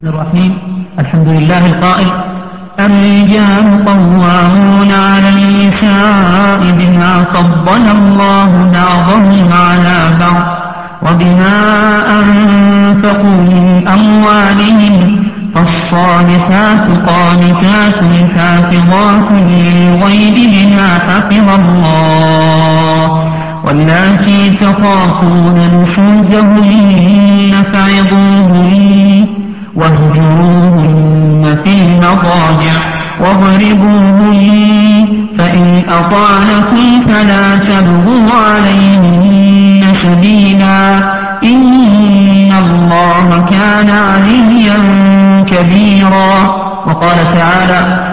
الرحيم. الحمد لله القائل: الرجال قوامون على النساء بما فضل الله بعضهم على بعض وبما أنفقوا من أموالهم، فالصالحات قانتات حافظات للغيب بما حفظ الله، واللاتي تخافون نشوزهن فعظوهن واهجروهن في المضاجع واضربوهن، فإن أطعنكم فلا تبغوا عليهن سبيلا، إن الله كان عليا كبيرا. وقال تعالى: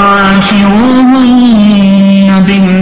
وعاشروهن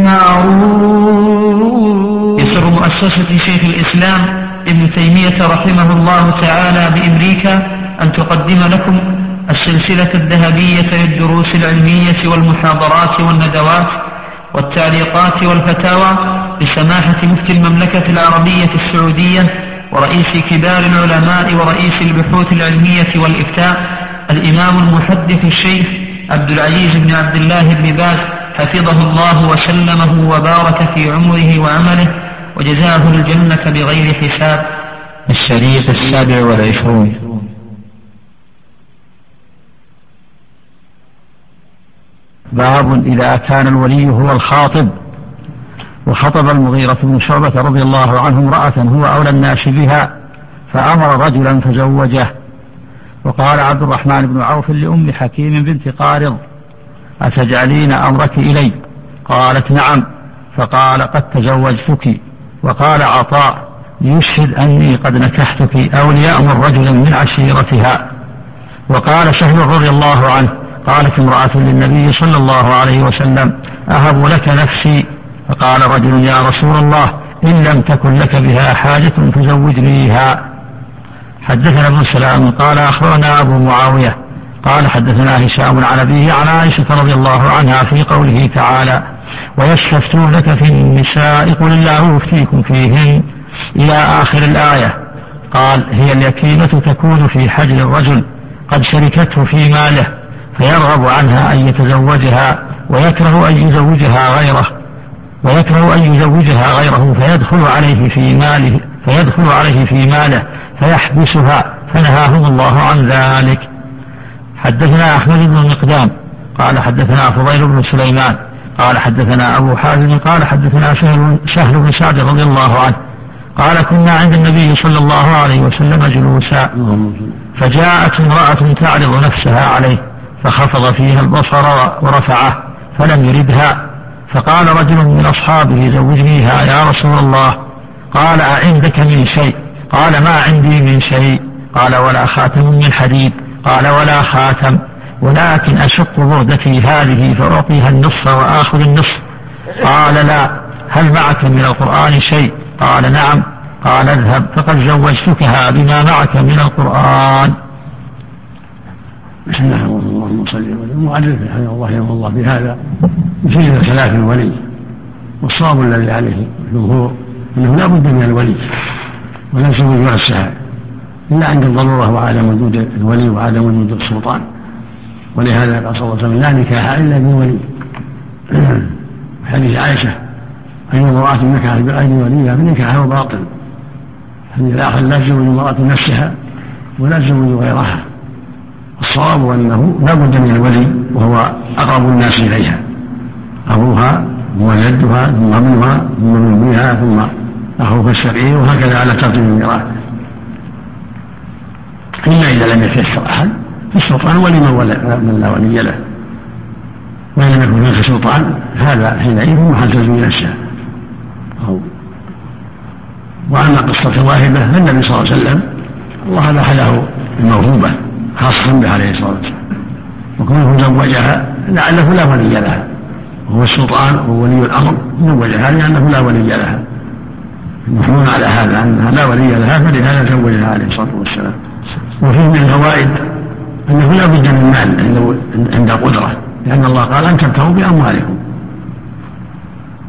بالمعروف. يسر مؤسسة شيخ الإسلام ابن تيمية رحمه الله تعالى بأمريكا أن تقدم لكم السلسلة الذهبية للدروس العلمية والمحاضرات والندوات والتعليقات والفتاوى لسماحة مفتي المملكة العربية السعودية ورئيس كبار العلماء ورئيس البحوث العلمية والإفتاء الإمام المحدث الشيخ عبد العزيز بن عبد الله بن باز حفظه الله وسلمه وبارك في عمره وعمله وجزاه الجنة بغير حساب. الشريط 27. باب إذا كان الولي هو الخاطب. وخطب المغيرة بن شعبة رضي الله عنه امرأة هو أولى الناس بها، فأمر رجلا فزوجه. وقال عبد الرحمن بن عوف لأم حكيم بنت قارض: أتجعلين أمرك إلي؟ قالت: نعم. فقال: قد تزوجتك. وقال عطاء: ليشهد أني قد نكحتك، أو ليأمر رجلا من عشيرتها. وقال سهل رضي الله عنه: قالت امرأة للنبي صلى الله عليه وسلم: أهب لك نفسي؟ فقال رجل: يا رسول الله، إن لم تكن لك بها حاجة فزوجنيها. حدثنا ابن سلام قال أخبرنا أبو معاوية قال حدثنا هشام عن أبيه عن عائشة رضي الله عنها في قوله تعالى: ويستفتونك في النساء قل الله يفتيكم فيهن إلى آخر الآية. قال: هي اليتيمة تكون في حجر الرجل قد شركته في ماله، فيرغب عنها أن يتزوجها ويكره أن يزوجها غيره فيدخل عليه في ماله فيحبسها، فنهاهم الله عن ذلك. حدثنا أحمد بن المقدام قال حدثنا فضيل بن سليمان قال حدثنا أبو حازم قال حدثنا سهل بن سعد رضي الله عنه قال: كنا عند النبي صلى الله عليه وسلم جلوسا، فجاءت امرأة تعرض نفسها عليه، فخفض فيها البصر ورفعه فلم يردها، فقال رجل من أصحابه: زوجنيها يا رسول الله. قال: أعندك من شيء؟ قال: ما عندي من شيء. قال: ولا خاتم من حديد؟ قال: ولا خاتم، ولكن أشق بردتي هذه فأعطيها النصف وآخذ النصف. قال: لا. هل معك من القرآن شيء؟ قال: نعم. قال: اذهب فقد زوجتكها بما معك من القرآن. بسم الله الرحمن الرحيم. اللهم صل وسلم. المؤلف رحمه الله في هذا يشير خلاف الولي، والصواب الذي عليه الجمهور انه لا بد من الولي، ولا يزوج نفسها الا عند الضروره وعدم وجود الولي وعدم وجود السلطان. ولهذا قال صلى الله عليه وسلم: لا نكاح الا بولي. حديث عائشه: أي امرأة نكحت بغير وليها فنكاحها باطل. حديث الآخر: لا تزوج امرأة نفسها ولا تزوج غيرها. الصواب أنه لا بد من الولي، وهو أقرب الناس إليها، أبوها وجدها ثم ابنها ثم ابن ابنها ثم أخوها الشقيق، وهكذا على ترتيب الميراث. إلا إذا لم يتيسر أحد فالسلطان ولي من لا ولي له، وإن لم يكن هناك سلطان هذا حينئذ محل تزويج نفسها. وأما قصة واهبة فالنبي صلى الله عليه وسلم الله أباح له الموهوبة خاصة به عليه الصلاة والسلام، وكونه زوجها لعله لا ولي لها، وهو السلطان وولي الأمر زوجها لأنه لا ولي لها، محمول على هذا أنها لا ولي لها، فلهذا زوجها عليه الصلاة والسلام. وفيه من الفوائد أنه لا بد من مال عند قدرة، لأن الله قال: أن تبتغوا بأموالكم.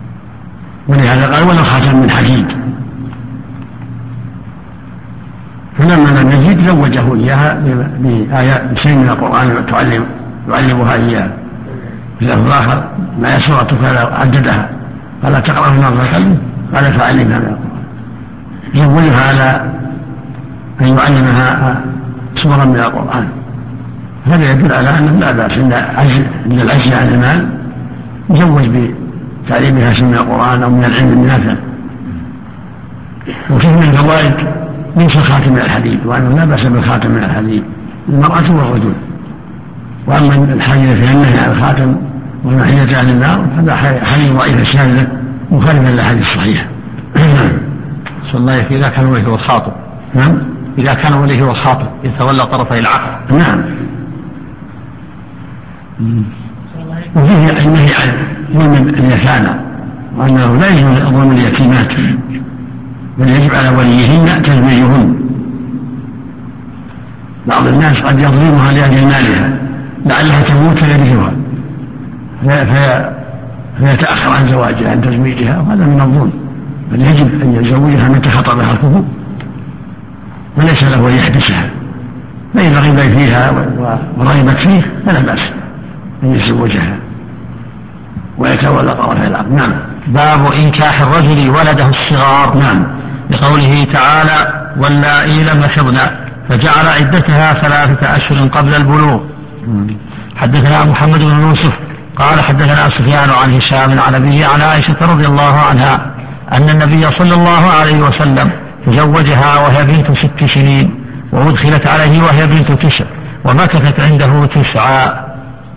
ولهذا قال: ولا خاتم من حديد. فلما لم يجد زوجه إياها بآيات بشيء من القرآن يعلمها إياها. في اللفظ الآخر ما يسرتك لو عددها قال تقرأ في نظر قلبه قال فعلمها من القرآن. زوجها على أن يعلمها سورا من القرآن. هذا يدل على أنه لا بأس عند العجز عن المال يزوج بتعليمها شيء من القرآن أو من العلم النافع. وفيه من الفوائد ليس خاتم من الحديد، وأنه لا بأس بالخاتم من الحديد المرأة والرجل. وأما الحديث في النهي عن الخاتم وناحية أهل النار هذا حديث ضعيف شاذ مخالفا للأحاديث الصحيحة. صلى الله عليه إذا كان وليه الخاطب. نعم. إذا كان وليه الخاطب يتولى طرفي العقد. نعم. وفيه النهي عن ظلم اليتامى، وأنه لا يجوز ظلم اليتيمات، بل يجب على وليهن تزويجهن. بعض الناس قد يظلمها لأجل مالها لعلها تموت فيرثها فيتأخر عن زواجها عن تزويجها، وهذا من الظلم. بل يجب أن يزوجها متى خطبها الكفو وليس له أن يحبسها، فإن رغب فيها ورغبت فيه فلا بأس أن يتزوجها ويتولى طرفي العقد. نعم. باب إنكاح الرجل ولده الصغار. نعم. لقوله تعالى واللائي لم يحضن فجعل عدتها 3 أشهر قبل البلوغ. حدثنا محمد بن يوسف قال حدثنا سفيان عن هشام عن أبيه عن عائشة رضي الله عنها أن النبي صلى الله عليه وسلم تزوجها وهي بنت 6 سنين وأدخلت عليه وهي بنت 9 ومكثت عنده 9.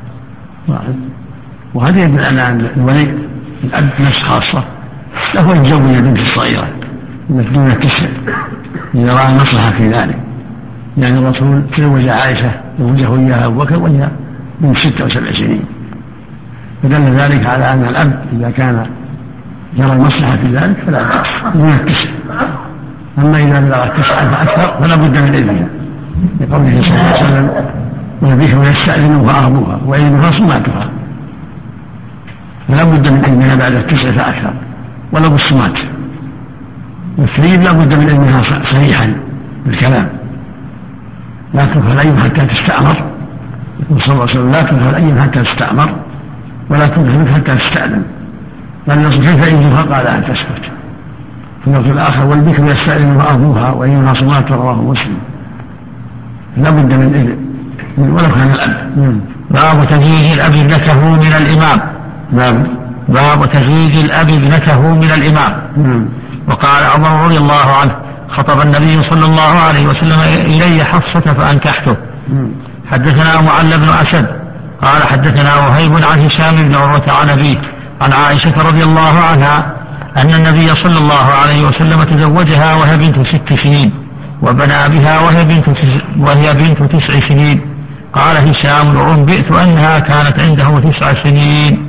وهذا يدل على أن الولي الأب نفس خاصة له أن يزوج البنت الصغيرة دون 9 إذا رأى المصلحة في ذلك، يعني الرسول تزوج عائشة زوجه إياها أبو بكر وهي من 6 و7 سنين، فدل ذلك على أن الأب إذا كان يرى المصلحة في ذلك فلا بأس دون 9. أما إذا بلغت 9 فأكثر فلا بد من إذنها، لقوله صلى الله عليه وسلم والبكر يستأذنها أبوها وإذنها صماتها، فلا بد من إذنها بعد 9 فأكثر ولو بالصمات. والثريب لا بد من إذنها صريحا بالكلام، لا تدخل أيهم حتى تستأمر، يقول صلى الله عليه وسلم لا تدخل أيهم حتى تستأمر ولا تدخل حتى تستأذن، لأن يصل كيف إذنها قال أن تسكت. في اللفظ الآخر والبكر يستأذنها أبوها وإذنها صمات رواه مسلم، لا بد من إذن ولو كان الأب. باب تزويج الأب ابنته من الإمام. باب تزويج الأب ابنته من الإمام. وقال عمر رضي الله عنه خطب النبي صلى الله عليه وسلم إلي حفصة فأنكحته. حدثنا معل بن أسد قال حدثنا وهيب عن هشام بن عروة عن أبيه عن عائشة رضي الله عنها أن النبي صلى الله عليه وسلم تزوجها وهي بنت 6 سنين وبنى بها وهي بنت 9 سنين. قال هشام وأنبئت أنها كانت عنده 9 سنين.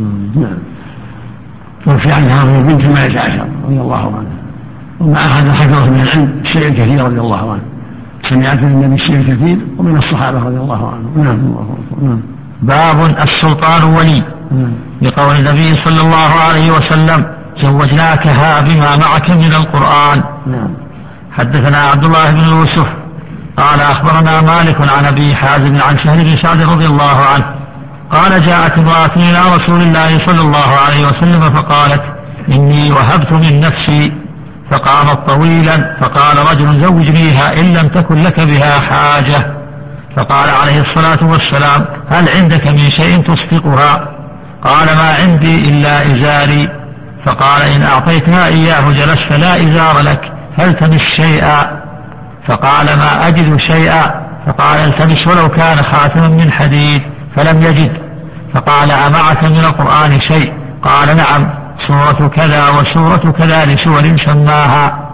توفي عنها وهي بنت 18 رضي الله عنها، ومع هذا حفظت من العلم الشيء الكثير رضي الله عنه، سمعت من النبي الشيء الكثير ومن الصحابة رضي الله عنهم. باب السلطان ولي. لقول النبي صلى الله عليه وسلم زوجناكها بما معك من القرآن. حدثنا عبد الله بن يوسف قال أخبرنا مالك عن أبي حازم عن سهل بن سعد رضي الله عنه قال جاءت امرأة إلى رسول الله صلى الله عليه وسلم فقالت إني وهبت من نفسي، فقامت طويلا فقال رجل زوجنيها إن لم تكن لك بها حاجة، فقال عليه الصلاة والسلام هل عندك من شيء تصدقها؟ قال ما عندي إلا إزاري، فقال إن أعطيتها إياه جلست لا إزار لك فالتمس شيئا، فقال ما أجد شيئا، فقال التمس ولو كان خاتما من حديد فلم يجد، فقال أمعك من القرآن شيء؟ قال نعم سورة كذا وسورة كذا لسور سماها،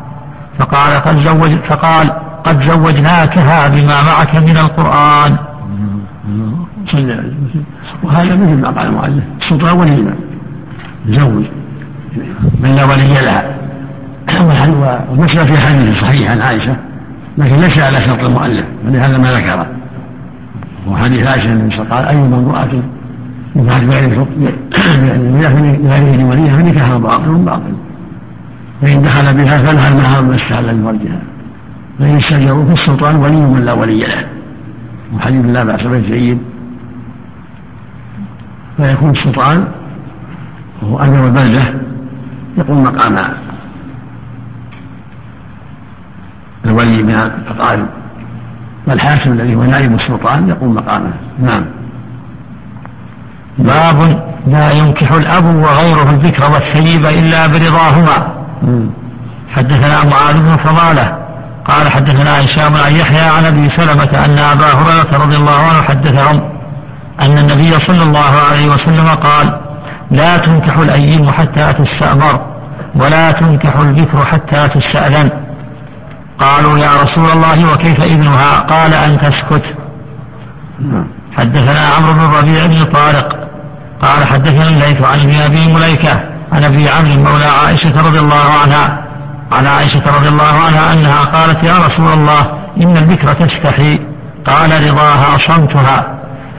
فقال قد زوجناكها بما معك من القرآن. وهذا مثل ما قال المؤلف السلطان ولي زوج من لا ولي لها، والمسألة في حديث صحيح عن عائشة لكن ليس على شرط المؤلف ولهذا ما ذكره. وحديث عائشة قال أي امرأة نكحت بغير وليها فنكاحها باطل، فإن دخل بها فلها المهر ما استحل من فرجها، فإن استأجروا في السلطان ولي من لا ولي له، وحديث لا بأس به جيد. فيكون السلطان وهو أمير البلدة يقوم مقام الولي من الأقارب، والحاكم الذي هو نائب السلطان يقوم مقامه. نعم. باب لا ينكح الأب وغيره الذكر والثيب إلا برضاهما. حدثنا معاذ بن فضالة قال حدثنا هشام عن يحيى عن أبي سلمة أن أبا هريرة رضي الله عنه حدثهم أن النبي صلى الله عليه وسلم قال: لا تنكح الأيم حتى تستأمر، ولا تنكح البكر حتى تستأذن. قالوا: يا رسول الله وكيف إذنها؟ قال: أن تسكت. حدثنا عمرو بن الربيع بن طارق قال حدثنا الليث عن ابن أبي مليكة عن أبي عمرو مولى عائشة رضي الله عنها عن عائشة رضي الله عنها أنها قالت: يا رسول الله إن البكر تستحي. قال: رضاها صمتها.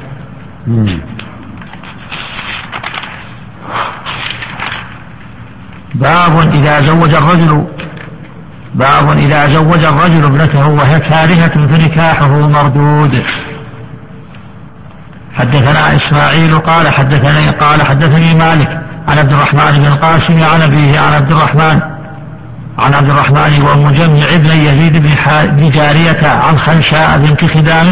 باب إذا زوج الرجل ابنته وهي كارهة فنكاحه مردود. حدثنا إسماعيل قال حدثني مالك عن عبد الرحمن بن القاسم عن أبيه عن عبد الرحمن ومجمع ابن يزيد بن جارية عن خنشاء بنت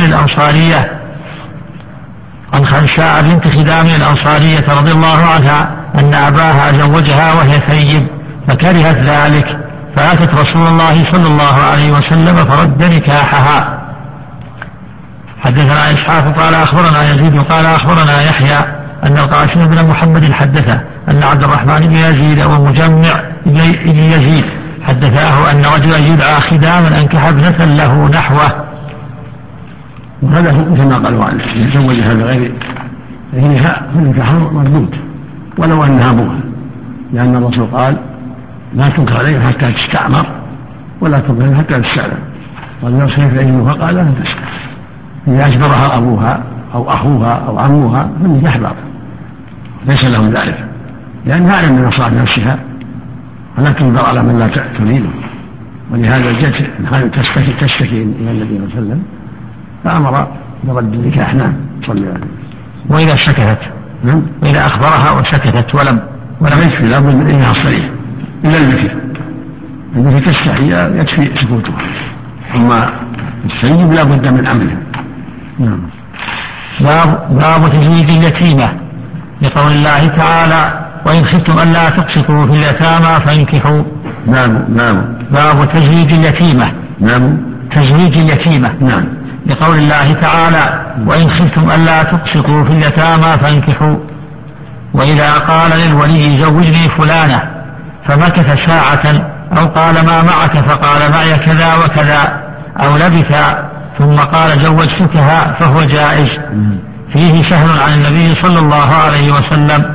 خدام الأنصارية رضي الله عنها أن أباها زوجها وهي ثيب فكرهت ذلك، فأتت رسول الله صلى الله عليه وسلم فرد نكاحها. حدثنا إسحاق قال أخبرنا يزيد قال أخبرنا يحيى أن القاسم بن محمد حدثه أن عبد الرحمن بن يزيد ومجمع بن يزيد حدثاه أن رجلا يدعى خداما أنكح ابنة له نحوه. وهذا مثل ما قالوا عنه يتزوجها بغير إذنها فالنكاح مردود ولو أنها أبوها، لأن الرسول قال: لا تنكح عليها حتى تستعمر ولا تنكح حتى تستأذن. قال: يصير في إذنه فقال: لا تستأذن. إذا أجبرها أبوها أو أخوها أو عموها فالنكاح باطل ليس لهم ذلك، لأنها أعلم من مصلحة نفسها ولا تنظر على من لا تريده. ولهذا جاءت تشتكي إلى النبي صلى الله عليه وسلم فأمر برد النكاح. نعم. صلى الله عليه وسلم. وإذا سكتت وإذا أخبرها وسكتت ولم يكفي، لا بد من إذنها الصريح إلا التي تستحي يكفي سكوتها، ثم السيد لا بد من أمرها. نعم. باب تزويج اليتيمة لقول الله تعالى: وإن خفتم ألا تقسطوا في اليتامى فانكحوا. باب تزويج اليتيمة. تزويج اليتيمة. لقول الله تعالى: وإن خفتم ألا تقسطوا في اليتامى فانكحوا. وإذا قال للولي زوجني فلانة فمكث ساعة أو قال ما معك فقال معي كذا وكذا أو لبث ثم قال زوجتكها فهو جائز. فيه سهل عن النبي صلى الله عليه وسلم.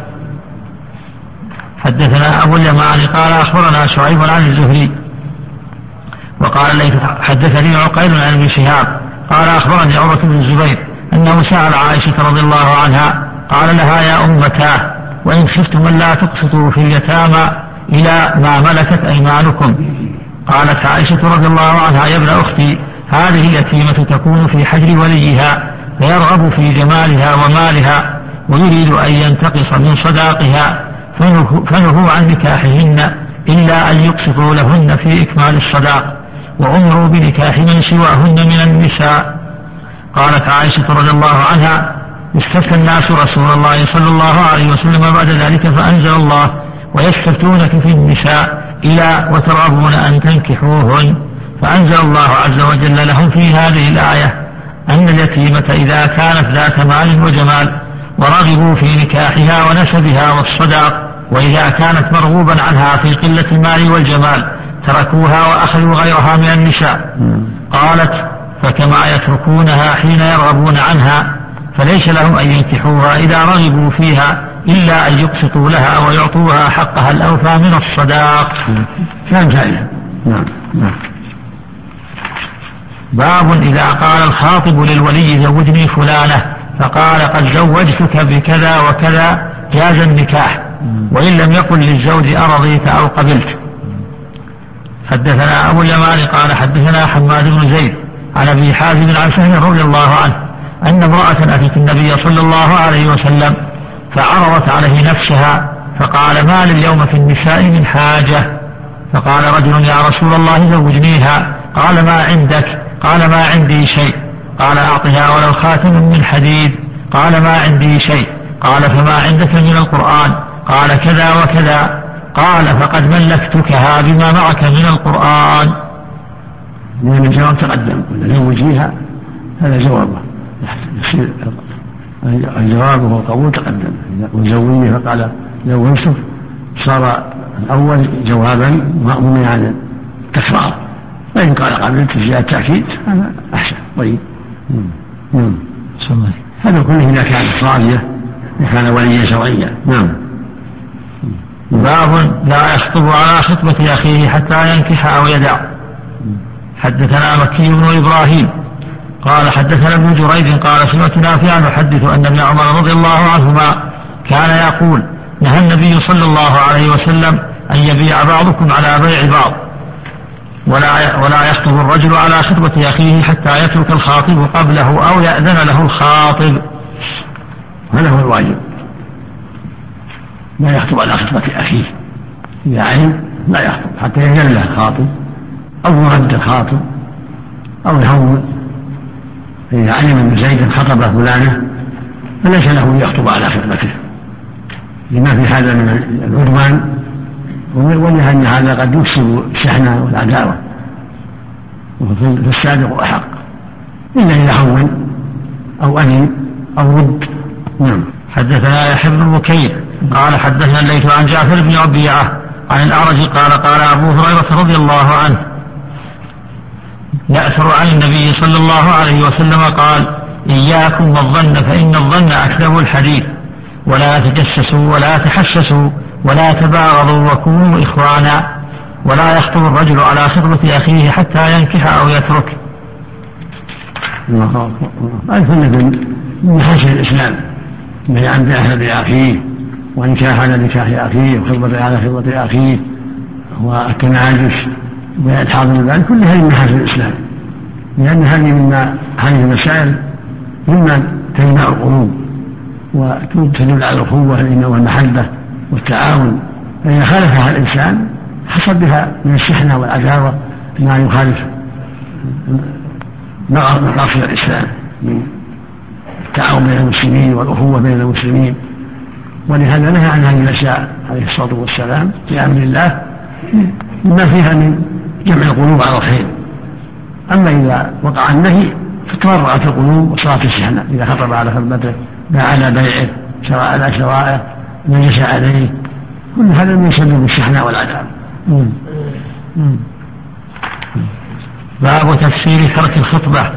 حدثنا أبو اليمان قال أخبرنا شعيب عن الزهري وقال ليس حدثني عقيل عن ابن شهاب قال أخبرني عروة بن الزبير أنه سأل عائشة رضي الله عنها قال لها: يا أمتاه وإن خفتم ألا تقسطوا في اليتامى إلى ما ملكت أيمانكم. قالت عائشة رضي الله عنها: يا ابن أختي هذه اليتيمة تكون في حجر وليها فيرغب في جمالها ومالها ويريد أن ينتقص من صداقها فنهوا عن نكاحهن إلا أن يقسطوا لهن في إكمال الصداق وأمروا بنكاح من سواهن من النساء. قالت عائشة رضي الله عنها: استفتى الناس رسول الله صلى الله عليه وسلم بعد ذلك فأنزل الله: ويستفتونك في النساء إلى وترغبون أن تنكحوهن. فأنزل الله عز وجل لهم في هذه الآية أن اليتيمة إذا كانت ذات مال وجمال ورغبوا في نكاحها ونسبها والصداق، وإذا كانت مرغوبا عنها في قلة المال والجمال تركوها وأخذوا غيرها من النساء. قالت: فكما يتركونها حين يرغبون عنها فليس لهم أن ينكحوها إذا رغبوا فيها إلا أن يقسطوا لها ويعطوها حقها الأوفى من الصداق. باب إذا قال الخاطب للولي زوجني فلانة فقال قد زوجتك بكذا وكذا جاز النكاح، وإن لم يقل للزوج أرضيت أو قبلت. حدثنا أبو اليمان قال حدثنا حماد بن زيد عن أبي حازم عن سهل رضي الله عنه أن امرأة أتت النبي صلى الله عليه وسلم فعرضت عليه نفسها فقال: ما لليوم في النساء من حاجة؟ فقال رجل: يا رسول الله زوجنيها. قال: ما عندك؟ قال: ما عندي شيء. قال: أعطها ولو خاتم من حديد. قال: ما عندي شيء. قال: فما عندك من القرآن؟ قال: كذا وكذا. قال: فقد ملكتكها بما معك من القرآن. لأن الجواب تقدم: زوجيها، هذا جوابه. الجواب هو قبول تقدم. وزوجني فقال زوجته، صار الأول جوابا مأمون عن التكرار. وإن قال قبل زيادة التأكيد هذا أحسن. طيب. هذا كله إذا كانت صالية وكان وليا شرعيا. نعم. باب لا يخطب على خطبة أخيه حتى ينكح أو يدع. حدثنا مكي بن إبراهيم قال حدثنا ابن جريج قال سمعت نافعا يحدث أن ابن عمر رضي الله عنهما كان يقول: نهى النبي صلى الله عليه وسلم أن يبيع بعضكم على بيع بعض، ولا يخطب الرجل على خطبة أخيه حتى يترك الخاطب قبله أو يأذن له الخاطب. هذا هو الواجب، لا يخطب على خطبة أخيه. إذا علم لا يخطب حتى يأذن له الخاطب أو يرد الخاطب أو يهون. إذا علم أن زيدا خطب فلانة فليس له يخطب على خطبته لما في هذا من العدوان، ولأن هذا قد يفسد الشحنة والعداوة، فالسابق أحق إلا إذا هون أو أذن أو رد. نعم. حدثنا يحيى بن بكير قال حدثنا الليث عن جعفر بن ربيعة عن الأعرج قال قال أبو هريرة رضي الله عنه: يأثر عن النبي صلى الله عليه وسلم قال: إياكم والظن فإن الظن أكذب الحديث، ولا تجسسوا ولا تحسسوا ولا تباغضوا وكونوا إخوانا، ولا يخطب الرجل على خطبة أخيه حتى ينكح أو يترك. الظن من محاسن الإسلام، بيعا بأهل بأخيه ونكاح على نكاح أخيه وخطبة على خطبة أخيه والتناجش والإدحاض من ذلك، كل هذه من محاسن الإسلام، لأن هذه المسائل مما تجمع القلوب وتدل على الأخوة والمحبة والتعاون. فإذا خالفها الإنسان حصل بها من الشحنة والعداوة ما يخالف مقاصد الإسلام من التعاون بين المسلمين والأخوة بين المسلمين. ولهذا نهى عن هذه الأشياء عليه الصلاة والسلام في أمر الله مما فيها من جمع القلوب على الخير. أما إذا وقع النهي فتورعت القلوب وصارت الشحنة، إذا خطب على خطبته باع على بيعه شراء على شرائه نجش عليه، كل هذا من يسبب الشحنة والعذاب. باب تفسير ترك الخطبة.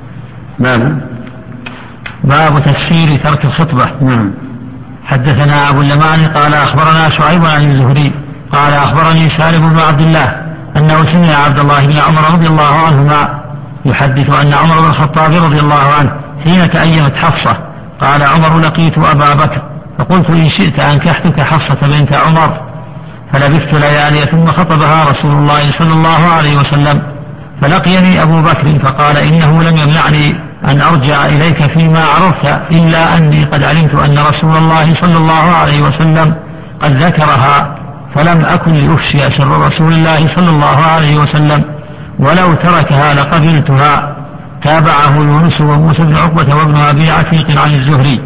باب تفسير ترك الخطبة. حدثنا أبو اليمان قال أخبرنا شعيب عن الزهري قال أخبرني سالم بن عبد الله أنه سمع عبد الله بن عمر رضي الله عنهما يحدث أن عمر بن الخطاب رضي الله عنه حين تأيمت حفصة قال عمر: لقيت أبا بكر فقلت: إن شئت أنكحتك حفصة بنت عمر. فلبثت ليالي ثم خطبها رسول الله صلى الله عليه وسلم، فلقيني أبو بكر فقال: إنه لم يمنعني أن أرجع إليك فيما عرفت، إلا أني قد علمت أن رسول الله صلى الله عليه وسلم قد ذكرها، فلم أكن لأفشي سر رسول الله صلى الله عليه وسلم، ولو تركها لقبلتها. تابعه يونس وموسى بن عقبة وابن أبي عتيق عن الزهري.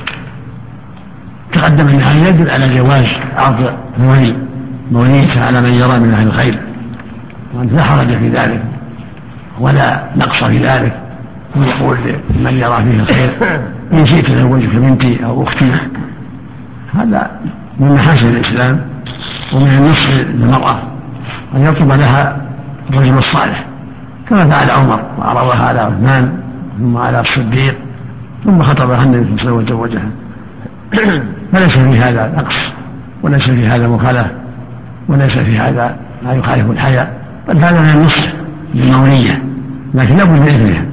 تقدم أن هذا يدل على جواز عرض موليته على من يرى من أهل الخير، وأن لا حرج في ذلك ولا نقص في ذلك، ويقول لمن يرى فيه الخير: إن شئت زوجك بنتي أو أختي. هذا من محاسن الإسلام ومن النصح للمرأة أن يطلب لها الرجل الصالح، كما فعل عمر وعرضها على عثمان ثم على الصديق ثم خطبها النبي صلى الله عليه وسلم وزوجها. فليس في هذا نقص وليس في هذا مخالفة وليس في هذا ما يخالف الحياء، بل هذا من النصح للمولية، لكن لا بد من إذنها.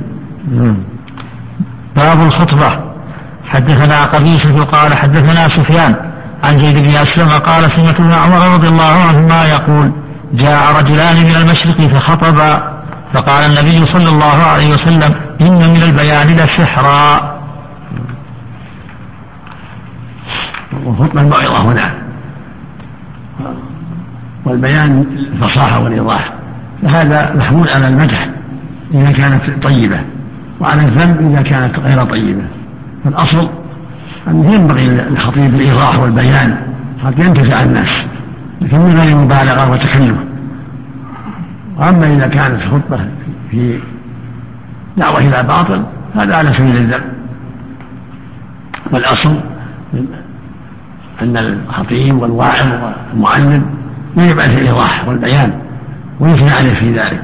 باب الخطبة. حدثنا قبيصة قال حدثنا سفيان عن زيد بن أسلم قال سمعت ابن عمر رضي الله عنهما يقول: جاء رجلان من المشرق فخطبا فقال النبي صلى الله عليه وسلم إن من البيان لسحرا. وخطبة الموعظة هنا، والبيان الفصاحة والإيضاح، فهذا محمول على المدح إذا كانت طيبة، وعلى الذم إذا كانت غير طيبة. فالأصل أن ينبغي للخطيب الإيضاح والبيان حتى ينتفع الناس، لكن من غير مبالغة وتكلف. وأما إذا كانت خطبة في دعوة إلى باطل هذا على سبيل الذم. والأصل أن الخطيب والواعظ والمعلم يجب عليه الإيضاح والبيان ويثنى عليه في ذلك،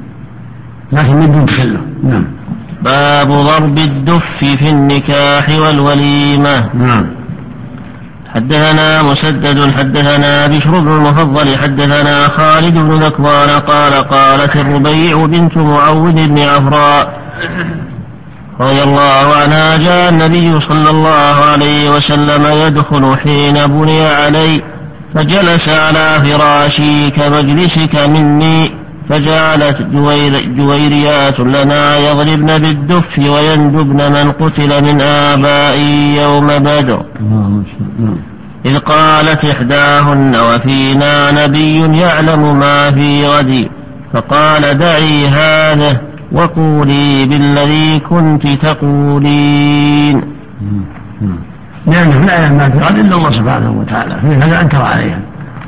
لكن من دون تكلف. نعم. باب ضرب الدف في النكاح والوليمة. نعم. حدثنا مسدد حدثنا بشر بن المفضل حدثنا خالد بن ذكوان قال قالت الربيع بنت معوذ بن عفراء رضي الله عنها جاء النبي صلى الله عليه وسلم يدخل حين بني علي فجلس على فراشي كمجلسك مني، فجعلت جويريات لنا يضربن بالدف ويندبن من قتل من آبائي يوم بدر، إذ قالت إحداهن وفينا نبي يعلم ما في غد، فقال دعي هذا وقولي بالذي كنت تقولين. لأنه لا يعلم ما في غد إلا الله سبحانه وتعالى، فلهذا أنكر عليها.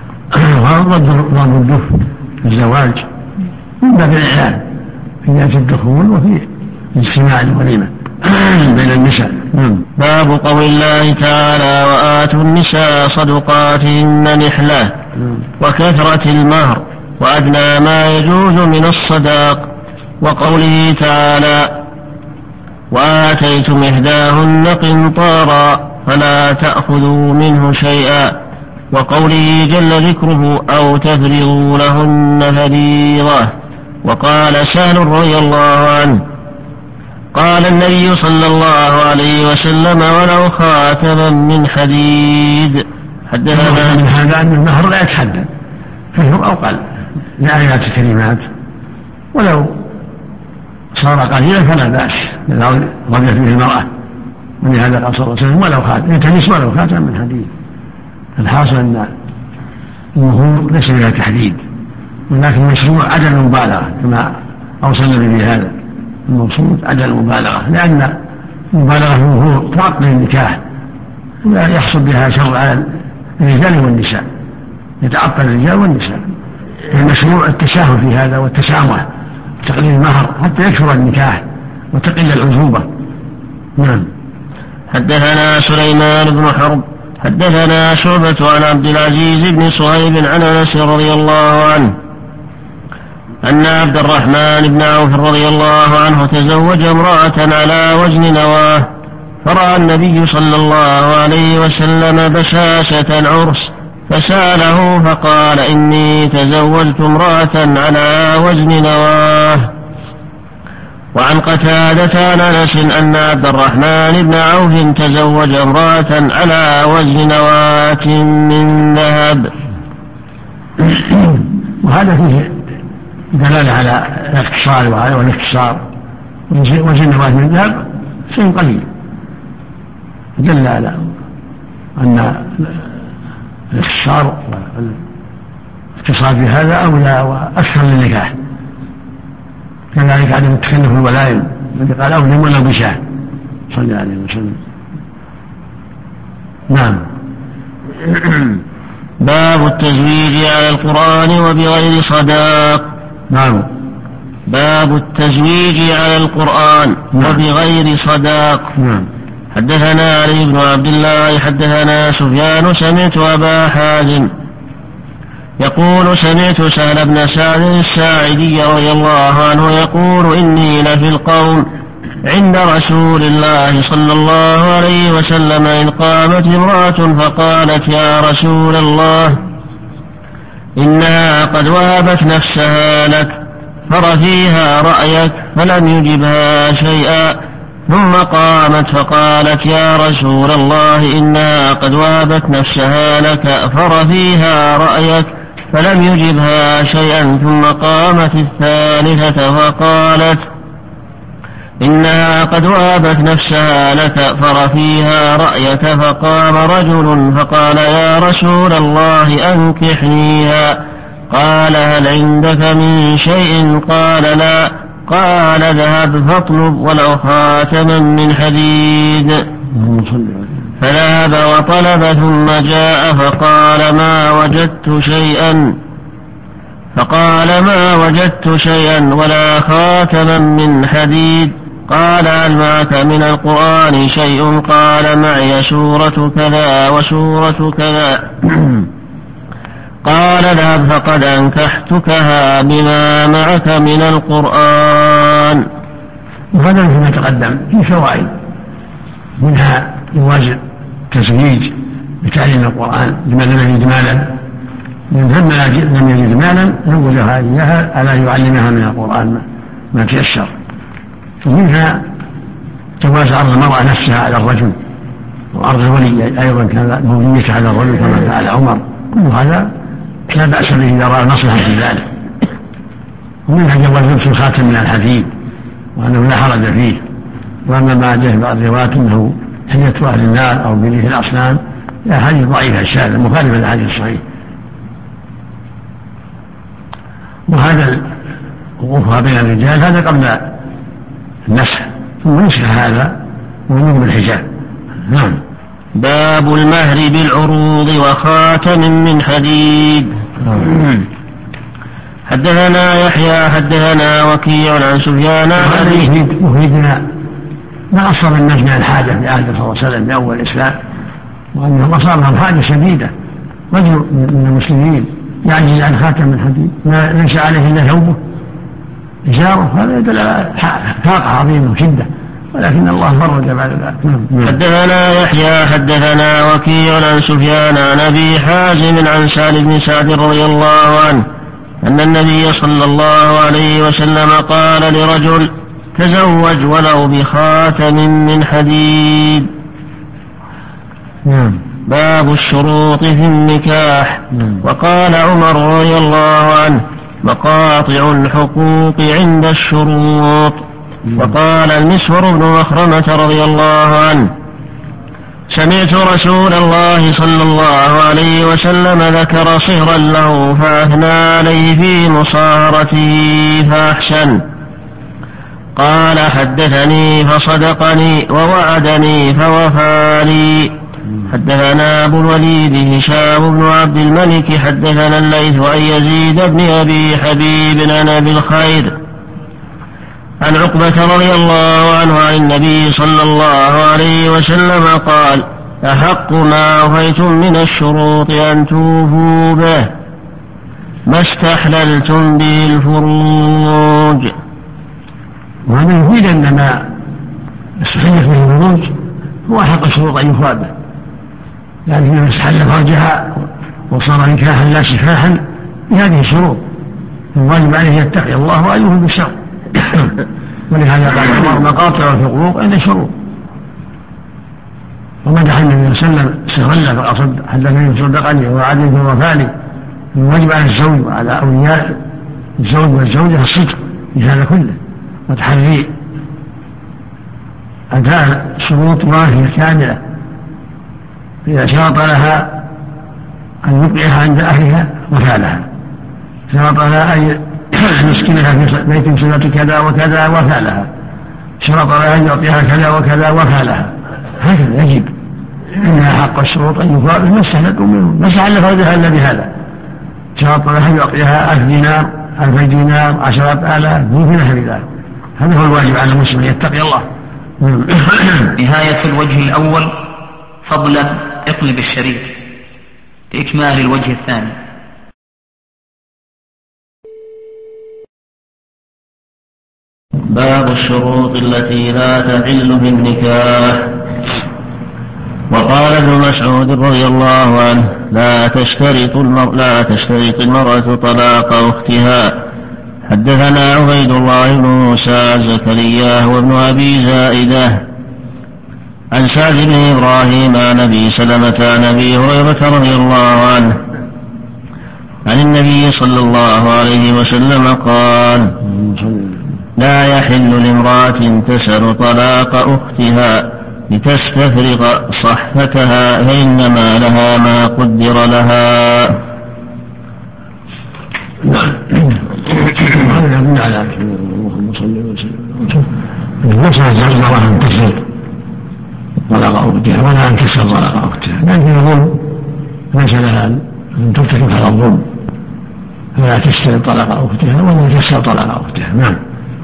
ضرب الدف في الزواج من باب الإعلان في نية الدخول وفي اجتماع الوليمة بين النساء. باب قول الله تعالى وآتوا النساء صدقاتهن نحلة وكثرة المهر وأدنى ما يجوز من الصداق، وقوله تعالى وآتيتم إحداهن قنطارا فلا تأخذوا منه شيئا، وقوله جل ذكره أو تفرضوا لهن فريضة. وقال سهل رضي الله عنه قال النبي صلى الله عليه وسلم ولو خاتما من حديد. حدثنا من هذا أن المهر لا يتحدد، كثر أو قل لآيات الكلمات، ولو صار قليلا فلا بأس لو رضيت به المرأة، ولهذا قال صلى الله عليه وسلم ولو خاتم يلتمس ولو خاتم من حديد. الحاصل أن المهور ليس لها تحديد، ولكن مشروع عدم المبالغة كما أوصلنا به هذا المقصود عدم المبالغة، لأن المبالغة في المهور تعطل النكاح ولا يحصل بها شر على الرجال والنساء، يتعطل الرجال والنساء. المشروع التساهل في هذا والتسامح تقليل المهر حتى يكثر النكاح وتقل العزوبة. نعم. حدثنا سليمان بن حرب حدثنا شعبة عن عبد العزيز بن صهيب عن أنس رضي الله عنه أن عبد الرحمن بن عوف رضي الله عنه تزوج امرأة على وزن نواه، فرأى النبي صلى الله عليه وسلم بشاشة العرس فسأله فقال إني تزوجت امرأة على وزن نواه. وعن قتادة عن أنس أن عبد الرحمن بن عوف تزوج امرأة على وزن نواة من ذهب. وهذا فيه دلالة على الاختصار والاختصار، وزن نواة من ذهب شيء قليل، دل على أن الاختصار والاختصار في هذا أولى وأكثر للنكاح. كذلك عدم التكلف الولائم الذي قال أولم ولو بشاه صلى الله عليه وسلم. نعم. باب التزويج على القرآن وبغير صداق. نعم. باب التزويج على القرآن وبغير صداق. نعم. حدثنا علي بن عبد الله حدثنا سفيان سمعت أبا حازم يقول سمعت سهل بن سعد الساعدي رضي الله عنه يقول إني لفي القوم عند رسول الله صلى الله عليه وسلم إذ قامت امرأة فقالت يا رسول الله إنها قد وهبت نفسها لك فرفيها رأيك، فلم يجبها شيئا، ثم قامت فقالت يا رسول الله إنها قد وهبت نفسها لك فرفيها رأيك، فلم يجبها شيئا، ثم قامت الثالثة فقالت: إنها قد وهبت نفسها لك فرفيها رأيك. فقام رجل فقال: يا رسول الله أنكحنيها. قال: هل عندك من شيء؟ قال: لا. قال: اذهب فاطلب ولو خاتما من حديد. فذهب وطلب ثم جاء فقال: ما وجدت شيئا ولا خاتما من حديد. قال: هل معك من القرآن شيء؟ قال: معي سورة كذا وسورة كذا. قال: اذهب فقد أنكحتكها بما معك من القرآن. وهذا مثل ما تقدم في فوائد، منها جواز التزويج بتعليم القرآن لمن لم يجد مالا، من لم يجد مالا زوجها إياها على يعلمها من القرآن ما تيسر. ومنها جواز عرض المرأة نفسها على الرجل، وعرض الولي أيضا كان موليته على الرجل كما فعل عمر. كل هذا لا بأس به إذا رأى المصلحة في ذلك. ومنها جواز لبس الخاتم من الحديد وأنه لا حرج فيه. وأما ما جاء في بعض الروايات أنه حلية أهل النار أو بليه الأصنام أحاديث ضعيفة شاذة مخالفة للحديث الصحيح. وهذا وقوفها بين الرجال هذا قبل النسخ، ثم نسخ هذا ومن بالحجاب. نعم. باب المهر بالعروض وخاتم من حديد. حدثنا يحيى حدثنا وكيع عن سفيان. هذا يفيدنا ما أصاب الناس من الحاجة في عهد صلى الله عليه وسلم في أول الإسلام، وأنهم أصابهم حاجة شديدة. رجل من المسلمين يعجز عن خاتم من حديد ليس عليه إلا ثوبه إزاره، هذا يدل على فاقة عظيمة وشدة، ولكن الله فرج بعد ذلك. حدثنا يحيى حدثنا وكيع عن سفيان عن أبي حازم عن سهل بن سعد رضي الله عنه أن النبي صلى الله عليه وسلم قال لرجل: تزوج ولو بخاتم من حديد. باب الشروط في النكاح. وقال عمر رضي الله عنه: مقاطع الحقوق عند الشروط. وقال المسور بن مخرمة رضي الله عنه: سمعت رسول الله صلى الله عليه وسلم ذكر صهرا له فأثنى عليه في مصارته فأحسن. قال: حدثني فصدقني ووعدني فوفى لي. حدثنا أبو الوليد هشام بن عبد الملك حدثنا الليث عن يزيد بن أبي حبيب عن أبي الخير عن عقبة رضي الله عنه عن النبي صلى الله عليه وسلم قال: أحق ما أوفيتم من الشروط أن توفوا به ما استحللتم به الفروج. وهذا يفيد أن ما استحل فيه الفروج هو أحق الشروط أن يوفى به، يعني من استحل فرجها وصار نكاحا لا سفاحا بهذه الشروط، الواجب عليه يتقي الله وأن يوفي بالشرع. ولهذا قال عمر: مقاطع الحقوق عند الشروط. ومدح النبي صلى الله عليه وسلم سهرنا فقد حدثني صدقني ووعدني فوفى لي. الواجب على الزوج وعلى أولياء الزوج والزوجة الصدق في هذا كله وتحري أداء شروط وافية كاملة. إذا شرط لها أن يبقيها عند أهلها وفى لها، شرط لها أن يسكنها في بيت سنة كذا وكذا وفى لها، شرط لها أن يعطيها كذا وكذا وفى لها. هكذا يجب، إنها حق الشروط أن يفعل ما استحلتم منه، ما استحل فرجها إلا بهذا. شرط لها أن يعطيها 1000 دينار 2000 دينار 10,000 في نحو ذلك. هذا هو الواجب على المسلم يتقي الله. نهاية الوجه الأول فضلا اقلب الشريك لإكمال الوجه الثاني. باب الشروط التي لا تحل في النكاح. وقال ابن مسعود رضي الله عنه: لا تشترط المرأة طلاق أختها. حدثنا عبيد الله بن موسى زكريا وابن أبي زائدة عن سعد بن إبراهيم عن أبي سلمة عن أبي هريرة رضي الله عنه عن النبي صلى الله عليه وسلم قال: لا يحل لامرأة تسأل طلاق أختها لتستفرغ صحفتها فإنما لها ما قدر لها. هذا يدل على اللهم صل وسلم ليس الزوجة أن تسأل طلاق أختها ولا أن تسأل طلاق أختها، لكن الظلم ليس لها أن ترتكب هذا الظلم، فلا تسأل طلاق أختها ولا تسأل طلاق أختها. نعم.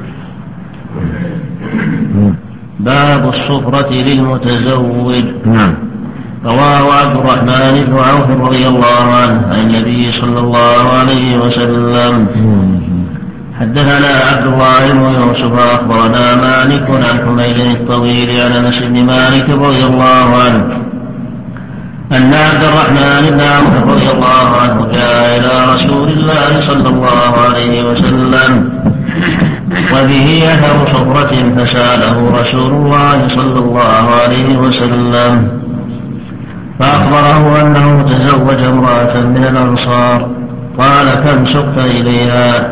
باب الصفرة للمتزوج. نعم. رواه عبد الرحمن بن عوف رضي الله عنه عن النبي صلى الله عليه وسلم. حدثنا عبد الله بن يوسف أخبرنا مالك عن حميد الطويل عن أنس بن مالك رضي الله عنه أن عبد الرحمن بن عوف رضي الله عنه جاء إلى رسول الله صلى الله عليه وسلم وبه أثر صفرة فسأله رسول الله صلى الله عليه وسلم فأخبره أنه تزوج امرأة من الأنصار. قال: كم سقت إليها؟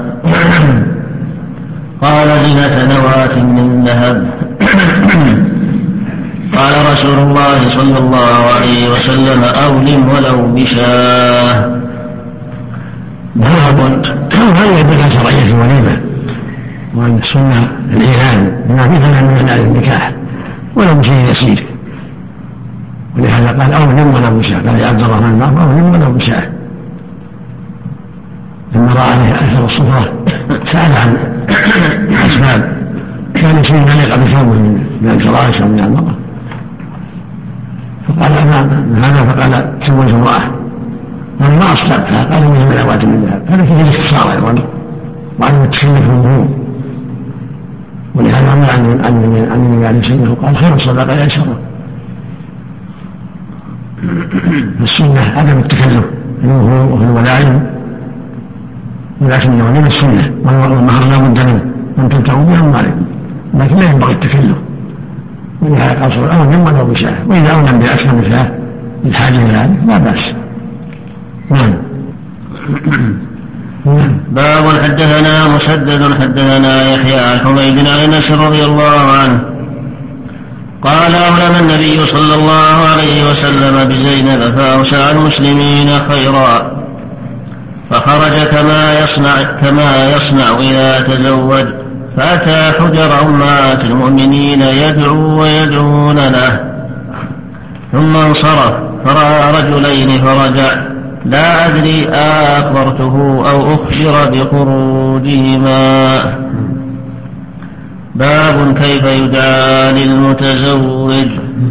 قال: 2 نواة من ذهب. قال رسول الله صلى الله عليه وسلم: أولم ولو بشاه. هذا يدل شرعية الوليمة، وأن السنة الإعلان بما فيها من إعلان النكاح ولو بشيء يسير، ولهذا قال: أولم ولو بشاه. قال يا عبد الرحمن: أولم ولو بشاه. لما رأى عليه أثر الصفرة سأل عن أسباب كان شيء يليق بثوب من الفراش أو من المرأة، فقال: هذا. فقال: تزوج امرأة. قال: ما أصدقتها. قال: إنها من أوات من ذهب. هذا فيه الاستفسار أيضا وعن التكلف الوجوب، ولهذا عمل عن النبي عليه الصلاة والسلام قال: خير الصدقة يسر. السنة عدم التكلف وفي الولائم، ولكنه من السنة والمهر لا بد منه أن تبتغوا به أموالكم، لكن لا ينبغي التكلف، ولهذا قال: أولم ولو بشاه. وإذا أولم بأكثر من شاه للحاجة إلى ذلك لا بأس. نعم. باب حدثنا مسدد حدثنا يحيى عن حميد عن أنس رضي الله عنه قال: أولم النبي صلى الله عليه وسلم بزينب فأوسع المسلمين خيرا، فخرج كما يصنع إذا تزوج، فأتى حجر أمهات المؤمنين يدعو ويدعون له، ثم انصرف فرأى رجلين فرجع، لا أدري أخبرته أو أخبر بخروجهما. باب كيف يدعى للمتزوج.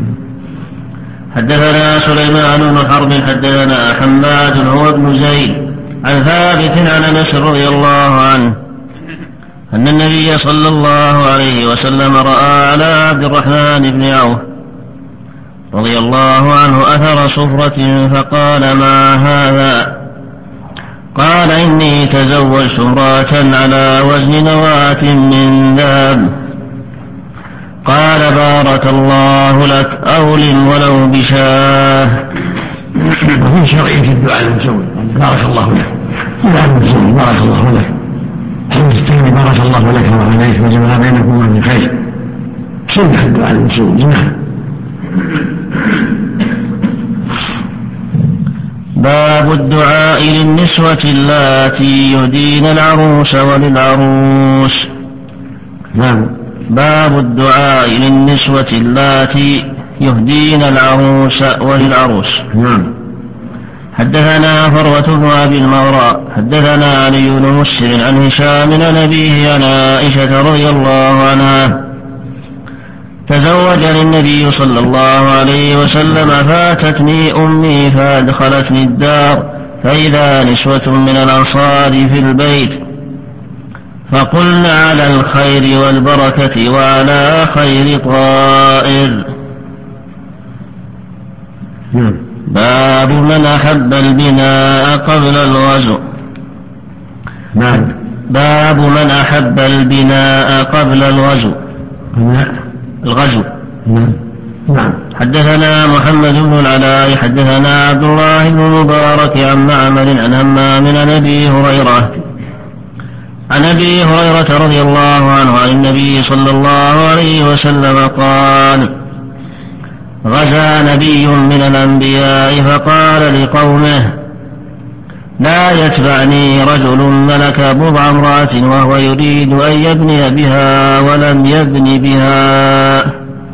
حدثنا سليمان بن حرب حدثنا حماد هو ابن زيد عن ثابت عن أنس رضي الله عنه أن النبي صلى الله عليه وسلم رأى على عبد الرحمن بن عوف رضي الله عنه أثر صفرة فقال: ما هذا؟ قال: إني تزوجت امرأة على وزن نواة من ذهب. قال: بارك الله لك، أولم ولو بشاه. وفي شرعية الدعاء للمتزوج: بارك الله لك. إذا المتزوج بارك الله لك، حديث التاني: بارك الله لك وعليك وجمع بينكم من خير. سنة الدعاء للمتزوج. نعم. باب الدعاء للنسوة اللاتي يهدين العروس وللعروس. نعم. باب الدعاء للنسوة اللاتي يهدين العروس وللعروس. نعم. حدثنا فروة بن أبي المغراء حدثنا علي بن مسر عن هشام عن أبيه عن عائشة رضي الله عنها: تزوجني النبي صلى الله عليه وسلم فاتتني أمي فأدخلتني الدار فإذا نسوة من الأنصار في البيت، فقلنا: على الخير والبركة وعلى خير طائر. باب من أحب البناء قبل الغزو. باب من أحب البناء قبل الغزو. الغزو. نعم. حدثنا محمد بن العلاء حدثنا عبد الله بن المبارك عن معمر عن همام عن أبي هريرة رضي الله عنه عن النبي صلى الله عليه وسلم قال: غزا نبي من الأنبياء فقال لقومه: لا يتبعني رجل ملك بضع امرأة وهو يريد أن يبني بها ولم يبن بها.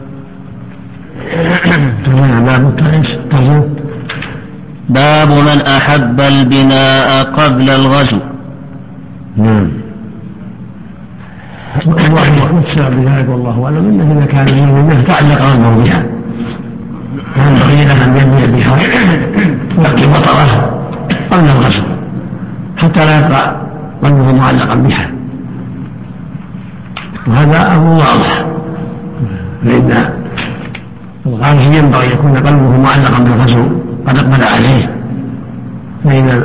باب من أحب البناء قبل الغزو. الله السبب بذلك والله أعلم، إنه إذا كان منه تعلق أمره بها فينبغي له أن يبني بها ويقي بطره قبل الغزو حتى لا يبقى قلبه معلقا بها، وهذا أمر واضح، فإن الغازي ينبغي يكون قلبه معلقا بالغزو قد اقبل عليه، فإن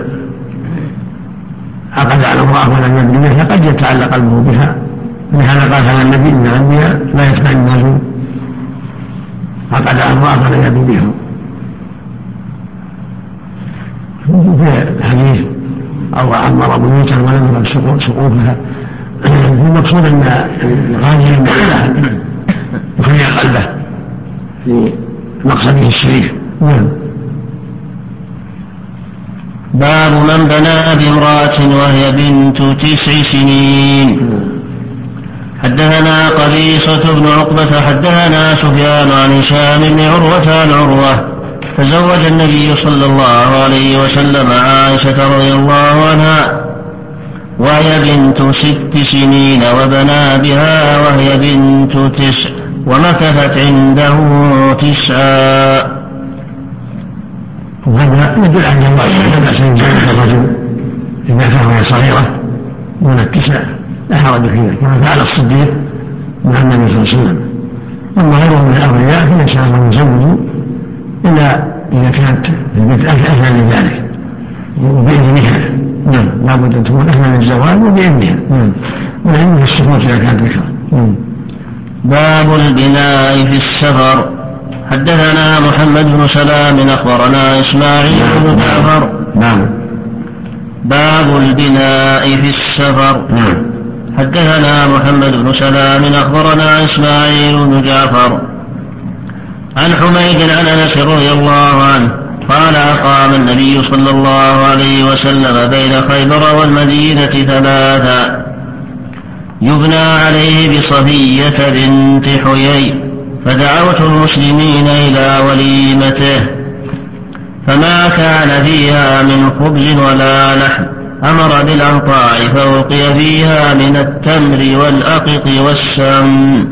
عقد على امرأة ولم يبني بها قد يتعلق قلبه بها، ولهذا قال هذا النبي إن الأنبياء لا يتبعني الغزو عقد على امرأة ولم يبني بها. في الحديث أو عمر بيوتا ولم يبلغ سقوفها، المقصود أن الغازي يخلي قلبه في مقصده الشريف. باب من بنى بامرأة وهي بنت 9 سنين. حدثنا قبيصة بن عقبة حدثنا سفيان عن هشام بن عروة عن عروة تزوج النبي صلى الله عليه وسلم عائشة رضي الله عنها وهي بنت 6 سنين وبنى بها وهي بنت 9 ومكثت عنده 9. وهذا يدل على جواز لا بأس من زوجة الرجل إذا كانت وهي صغيرة دون 9 لا حرج في ذلك، كما فعل الصديق مع النبي صلى الله عليه وسلم. أما غيره من الأولياء فليس له يزوج إلا إذا كانت البنت أهلا لذلك وبإذنها. لا بد أن تكون أهلا للزواج وبإذنها، وإذنها السكوت إذا كانت ذكرا. باب البناء في السفر. حدثنا محمد بن سلام أخبرنا إسماعيل بن جعفر. باب البناء في السفر. حدثنا محمد بن سلام أخبرنا إسماعيل بن جعفر عن حميد عن أنس رضي الله عنه قال: أقام النبي صلى الله عليه وسلم بين خيبر والمدينة 3 يبنى عليه بصفية بنت حيي، فدعوت المسلمين إلى وليمته فما كان فيها من خبز ولا لحم، أمر بالأنطاع فألقي فيها من التمر والأقط والسمن،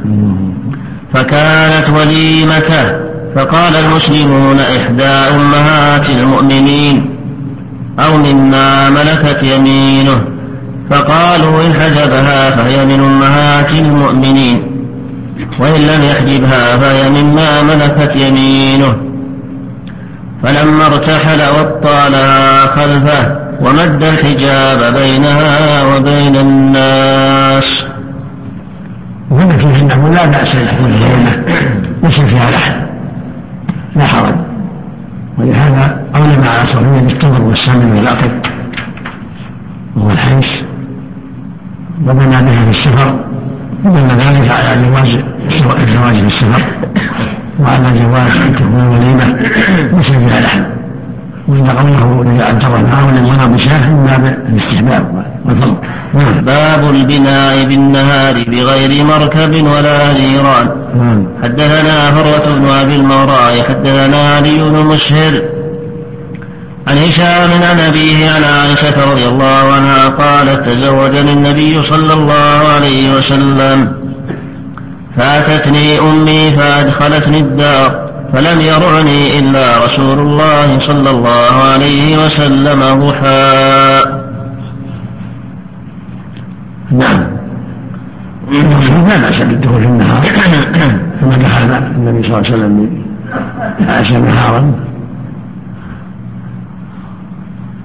فكانت وليمته، فقال المسلمون: إحدى أمهات المؤمنين أو مما ملكت يمينه، فقالوا: إن حجبها فهي من أمهات المؤمنين، وإن لم يحجبها فهي مما ملكت يمينه. فلما ارتحل وطالها خلفه ومد الحجاب بينها وبين الناس. وهذا فيه أنه لا بأس أن تكون الوليمة ليس فيها لحم لا حرج، ولهذا أولم على صفية بالتمر والسمن والعقد وهو الحنس وبنى بها في السفر، فدل ذلك على جواز الزواج في السفر وعلى جواز أن تكون الوليمة ليس فيها لحم، وإن قوله إذا أبتر معه لم يرى بشاه من باب الاستحباب والفضل. باب البناء بالنهار بغير مركب ولا نيران. حدثنا فروة بن أبي الموراء حدثنا علي بن مشهر عن هشام عن أبيه عن عائشة رضي الله عنها قالت: تزوجني النبي صلى الله عليه وسلم فأتتني أمي فأدخلتني الدار فلم يرعني إلا رسول الله صلى الله عليه وسلم ضحى. نعم، لا بأس بالدخول في النهار كما دخل النبي صلى الله عليه وسلم عائشة نهارا،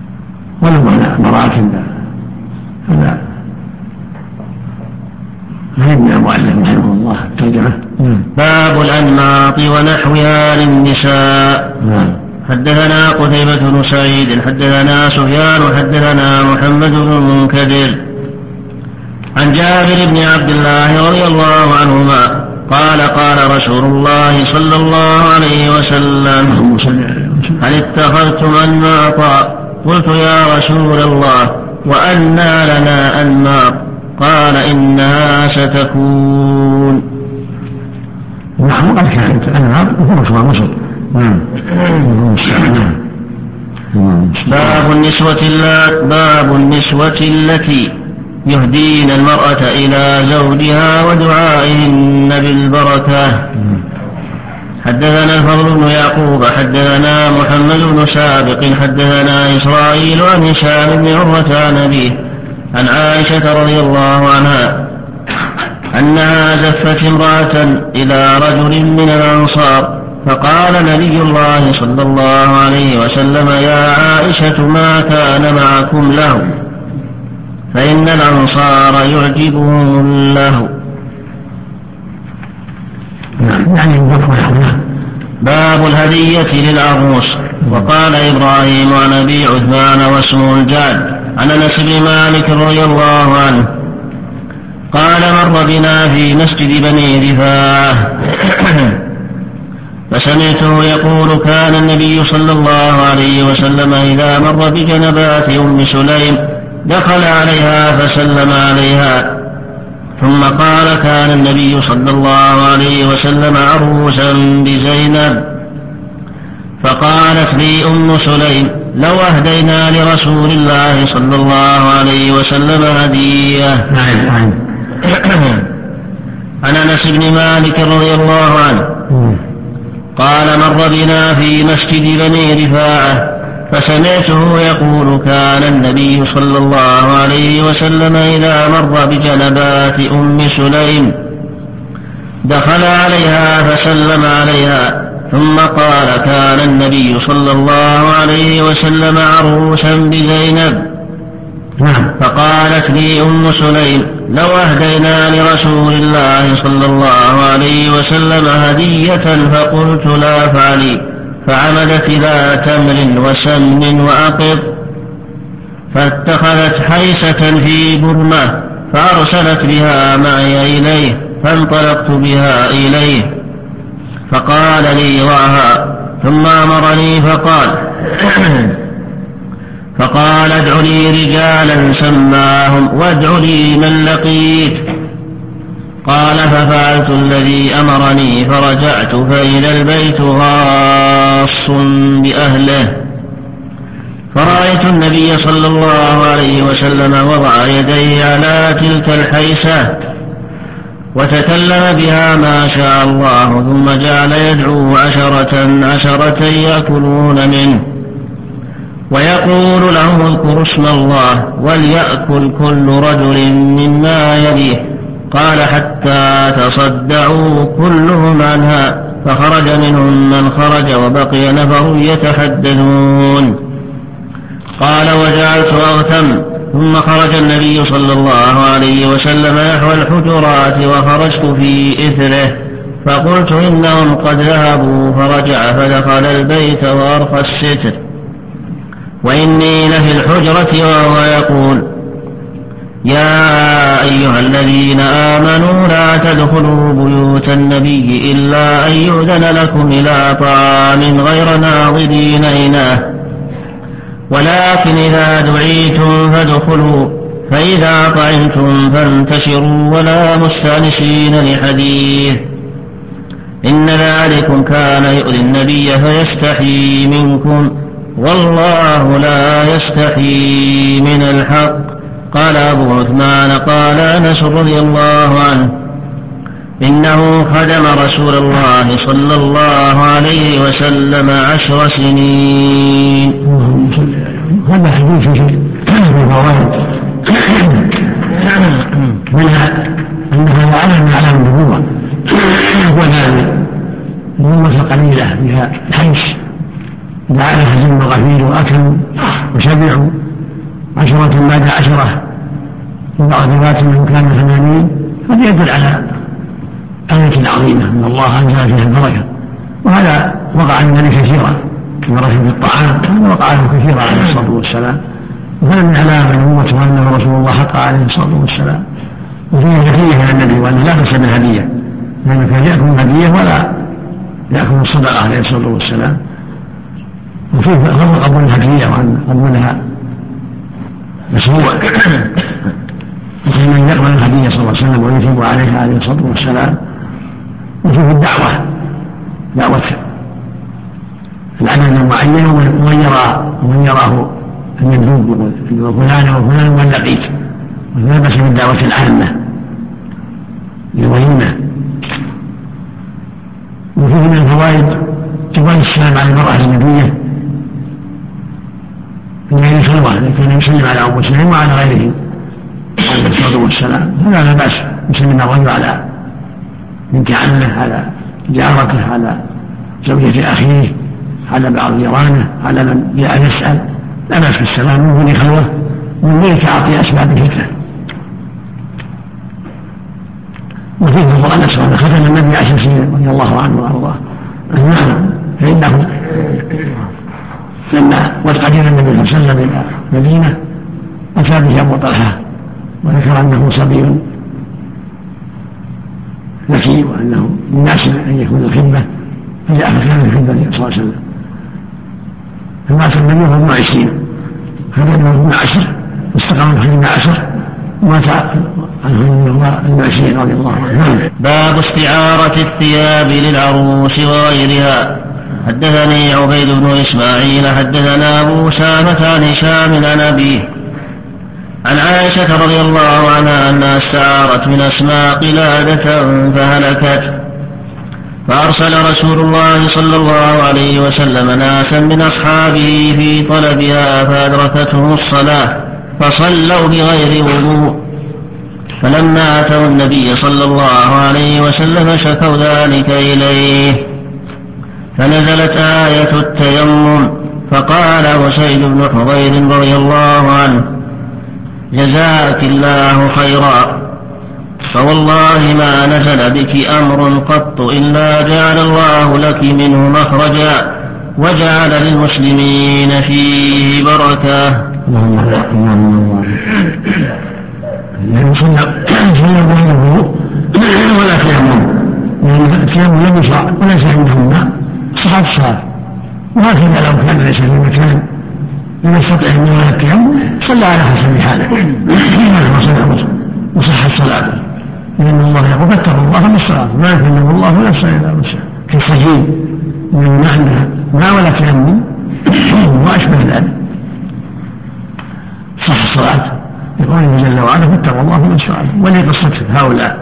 ولو معنى مرات هذا فهمنا المؤلف رحمه الله الترجمة. باب الأنماط ونحوها للنساء. حدثنا قتيبة بن سعيد حدثنا سفيان حدثنا محمد بن المنكدر عن جابر بن عبد الله رضي الله عنهما قال قال رسول الله صلى الله عليه وسلم هل اتخذتم أنماطا؟ قلت يا رسول الله وأنى لنا أنماط؟ قال إنها ستكون. نعم قد كانت أنماط وفرصها مصر. باب النسوة التي يهدين المرأة إلى زوجها ودعائهن بالبركة. حدثنا الفضل بن يعقوب حدثنا محمد بن سابق حدثنا إسرائيل عن هشام بن عروة عن أبيه عن عائشة رضي الله عنها أنها زفت امرأة إلى رجل من الأنصار فقال نبي الله صلى الله عليه وسلم يا عائشة ما كان معكم له فإن الأنصار يعجبهم الله. باب الهدية للعروس. وقال إبراهيم عن أبي عثمان واسمه الجعد عن أنس بن مالك رضي الله عنه قال مر بنا في مسجد بني رفاعة فسمعته يقول كان النبي صلى الله عليه وسلم إذا مر بجنبات أم سليم دخل عليها فسلم عليها ثم قال كان النبي صلى الله عليه وسلم عروسا بزينب فقالت لي أم سليم لو أهدينا لرسول الله صلى الله عليه وسلم هدية. عن أنس بن مالك رضي الله عنه قال مر بنا في مسجد بني رفاعة فسمعته يقول كان النبي صلى الله عليه وسلم إذا مر بجنبات أم سليم دخل عليها فسلم عليها ثم قال كان النبي صلى الله عليه وسلم عروسا بزينب فقالت لي أم سليم لو أهدينا لرسول الله صلى الله عليه وسلم هدية فقلت لا فعلي فعمدت إلى تمر وسمن وأقط فاتخذت حيسة في برمة فأرسلت بها معي إليه فانطلقت بها إليه فقال لي ضعها ثم أمرني فقال ادع لي رجالا سماهم وادع لي من لقيت. قال ففعلت الذي أمرني فرجعت فإذا البيت غاص بأهله فرأيت النبي صلى الله عليه وسلم وضع يديه على تلك الحيسة وتكلم بها ما شاء الله ثم جعل يدعو عشرة يأكلون منه ويقول لهم اذكروا اسم الله وليأكل كل رجل مما يليه. قال حتى تصدعوا كلهم عنها فخرج منهم من خرج وبقي نفر يتحدثون. قال وجعلت أغتم ثم خرج النبي صلى الله عليه وسلم نحو الحجرات وخرجت في إثره فقلت إنهم قد ذهبوا فرجع فدخل البيت وأرخى الستر وإني لفي الحجرة وهو يقول يا أيها الذين آمنوا لا تدخلوا بيوت النبي إلا أن يؤذن لكم إلى طعام غير ناظرين إناه ولكن إذا دعيتم فادخلوا فإذا طعمتم فانتشروا ولا مستأنسين لحديث إن ذلكم كان يؤذي النبي فيستحيي منكم والله لا يستحيي من الحق. قال أبو عثمان قال أنس رضي الله عنه إنه خدم رسول الله صلى الله عليه وسلم 10 سنين. هذا حديث في فوائد منها أنها علم من أعلام النبوة وذلك النبوة القليلة بها حيث دعا لها زم غفير وأكلوا وشبعوا 10 بعد 10 وبعض روايات منهم كان 80 هذا يدل على آية عظيمة من الله أنزل فيها البركة، وهذا وقع النبي كثيرا بركة في الطعام، هذا وقع له كثيرا عليه الصلاة والسلام، وهذا من علامة الأمة أنه رسول الله حق عليه الصلاة والسلام. وفيه هدية من النبي وأنه لا بأس بالهدية، لأنه كان يأكل الهدية ولا يأكل الصدقة عليه الصلاة والسلام. وفيه فضل قبول الهدية وأن قبولها مشروع وكل من يقبل الهدية صلى الله عليه وسلم ويثيب عليها عليه الصلاة والسلام. وفيه الدعوة، دعوة العدد المعين ومن يراه المندوب يقول فلان وفلان من لقيت، ولا بأس بالدعوة العامة للوليمة. وفيه من الفوائد جواز السلام على المرأة الأجنبية في غير خلوة، لكن يسلم على أم مسلم وعلى غيره عليه الصلاة والسلام، هذا لا بأس، يسلم الرجل على بنت عمه، على جارته، على زوجة أخيه، على بعض جيرانه، على من جاء يسأل، لا بأس بالسلام من دون خلوة من غير تعاطي أسباب الفتنة. وفيه فضل أنس وأن ختم النبي 10 سنين رضي الله عنه وأرضاه، فإنه لما قدم النبي صلى الله عليه وسلم إلى المدينة أتى به أبو طلحة وذكر أنه صبي ذكي وأنه مناسب أن يكون الخدمة، فجاء فكان الخدمة صلى الله عليه وسلم. فمات النبي وهو 20 خدمه ابن 10 واستقام خدمه 10 ومات عنه 20 رضي الله عنه. باب استعارة الثياب للعروس وغيرها. حدثني عبيد بن إسماعيل حدثنا أبو أسامة عن هشام عن أبيه عن عائشة رضي الله عنها أنها استعارت من أسماء قلادة فهلكت، فأرسل رسول الله صلى الله عليه وسلم ناسا من أصحابه في طلبها فأدركتهم الصلاة فصلوا بغير وضوء، فلما أتوا النبي صلى الله عليه وسلم شكوا ذلك إليه، فنزلت آية التيمم، فقال أسيد بن حضير رضي الله عنه: جزاك الله خيرا، فوالله ما نزل بك أمر قط إلا جعل الله لك منه مخرجا وجعل للمسلمين فيه بركة. صلى بينه ولا تيمم، لأن التيمم لم يشرع وليس عندهم ماء، صحت الصلاة. وهكذا لو كان ليس في مكان لم يستطع من التيمم صلى على حسب حاله وصحت صلاته، لأن الله يقول فاتقوا الله من الصلاة ما يكلم الله ولا يستطيع إلا وسعه، كالسجين من ما عندها ماء ولا تيمم وأشبه ذلك صح الصلاة. يقول جل وعلا فاتقوا الله من الصلاة. ولقصة هؤلاء.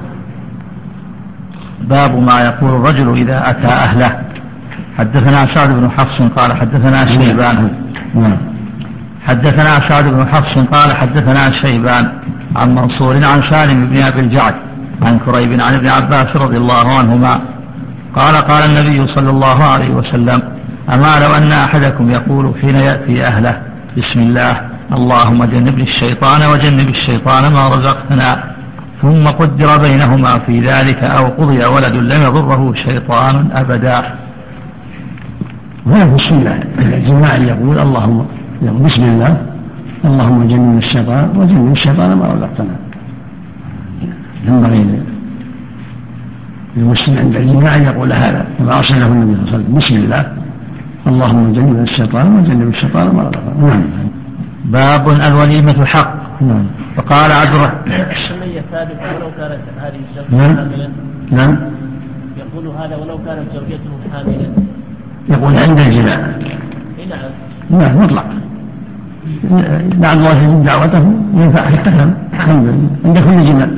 باب ما يقول الرجل إذا أتى أهله. حدثنا سعد بن حفص قال حدثنا شيبان حدثنا سعد بن حفص قال حدثنا شيبان عن منصور عن سالم بن أبي الجعد عن كريب عن ابن عباس رضي الله عنهما قال النبي صلى الله عليه وسلم: أما لو أن أحدكم يقول حين يأتي أهله: بسم الله اللهم جنبني الشيطان وجنب الشيطان ما رزقتنا، ثم قدر بينهما في ذلك أو قضي ولد لم يضره شيطان أبدا. وهذا في السنة الجماعة يقول اللهم بسم الله اللهم جنبني الشيطان وجنب الشيطان ما رزقتنا. ينبغي للمسلم عند الجماعة يقول هذا كما أرسله النبي صلى الله عليه وسلم: بسم الله اللهم جنبنا الشيطان وجنب الشيطان ما رزقتنا. باب الوليمة حق. فقال عبد الرحمن: السنية ثابتة ولو كانت هذه الزوجة حاملا. نعم. يقول هذا ولو كانت زوجته حاملا. يقول عند الجماع. نعم. نعم مطلق. لعل الله يجيب دعوته ينفع حتى كلام عند كل جماع.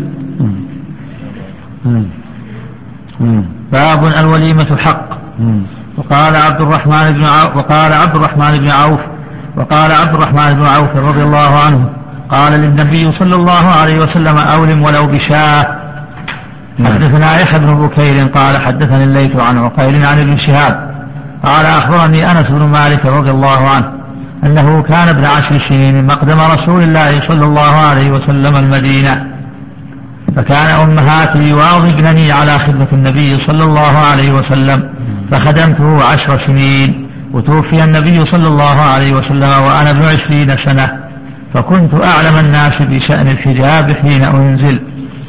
باب الوليمة حق. وقال عبد الرحمن بن عوف رضي الله عنه قال للنبي صلى الله عليه وسلم: أولم ولو بشاة. حدثنا يحيى بن بكير قال حدثني الليث عن عقيل عن ابن شهاب قال أخبرني أنس بن مالك رضي الله عنه أنه كان ابن 10 سنين مقدم رسول الله صلى الله عليه وسلم المدينة، فكان أمهاتي يواظبنني على خدمة النبي صلى الله عليه وسلم فخدمته 10 سنين، وتوفي النبي صلى الله عليه وسلم وأنا ابن 20 سنة، فكنت أعلم الناس بشأن الحجاب حين أنزل.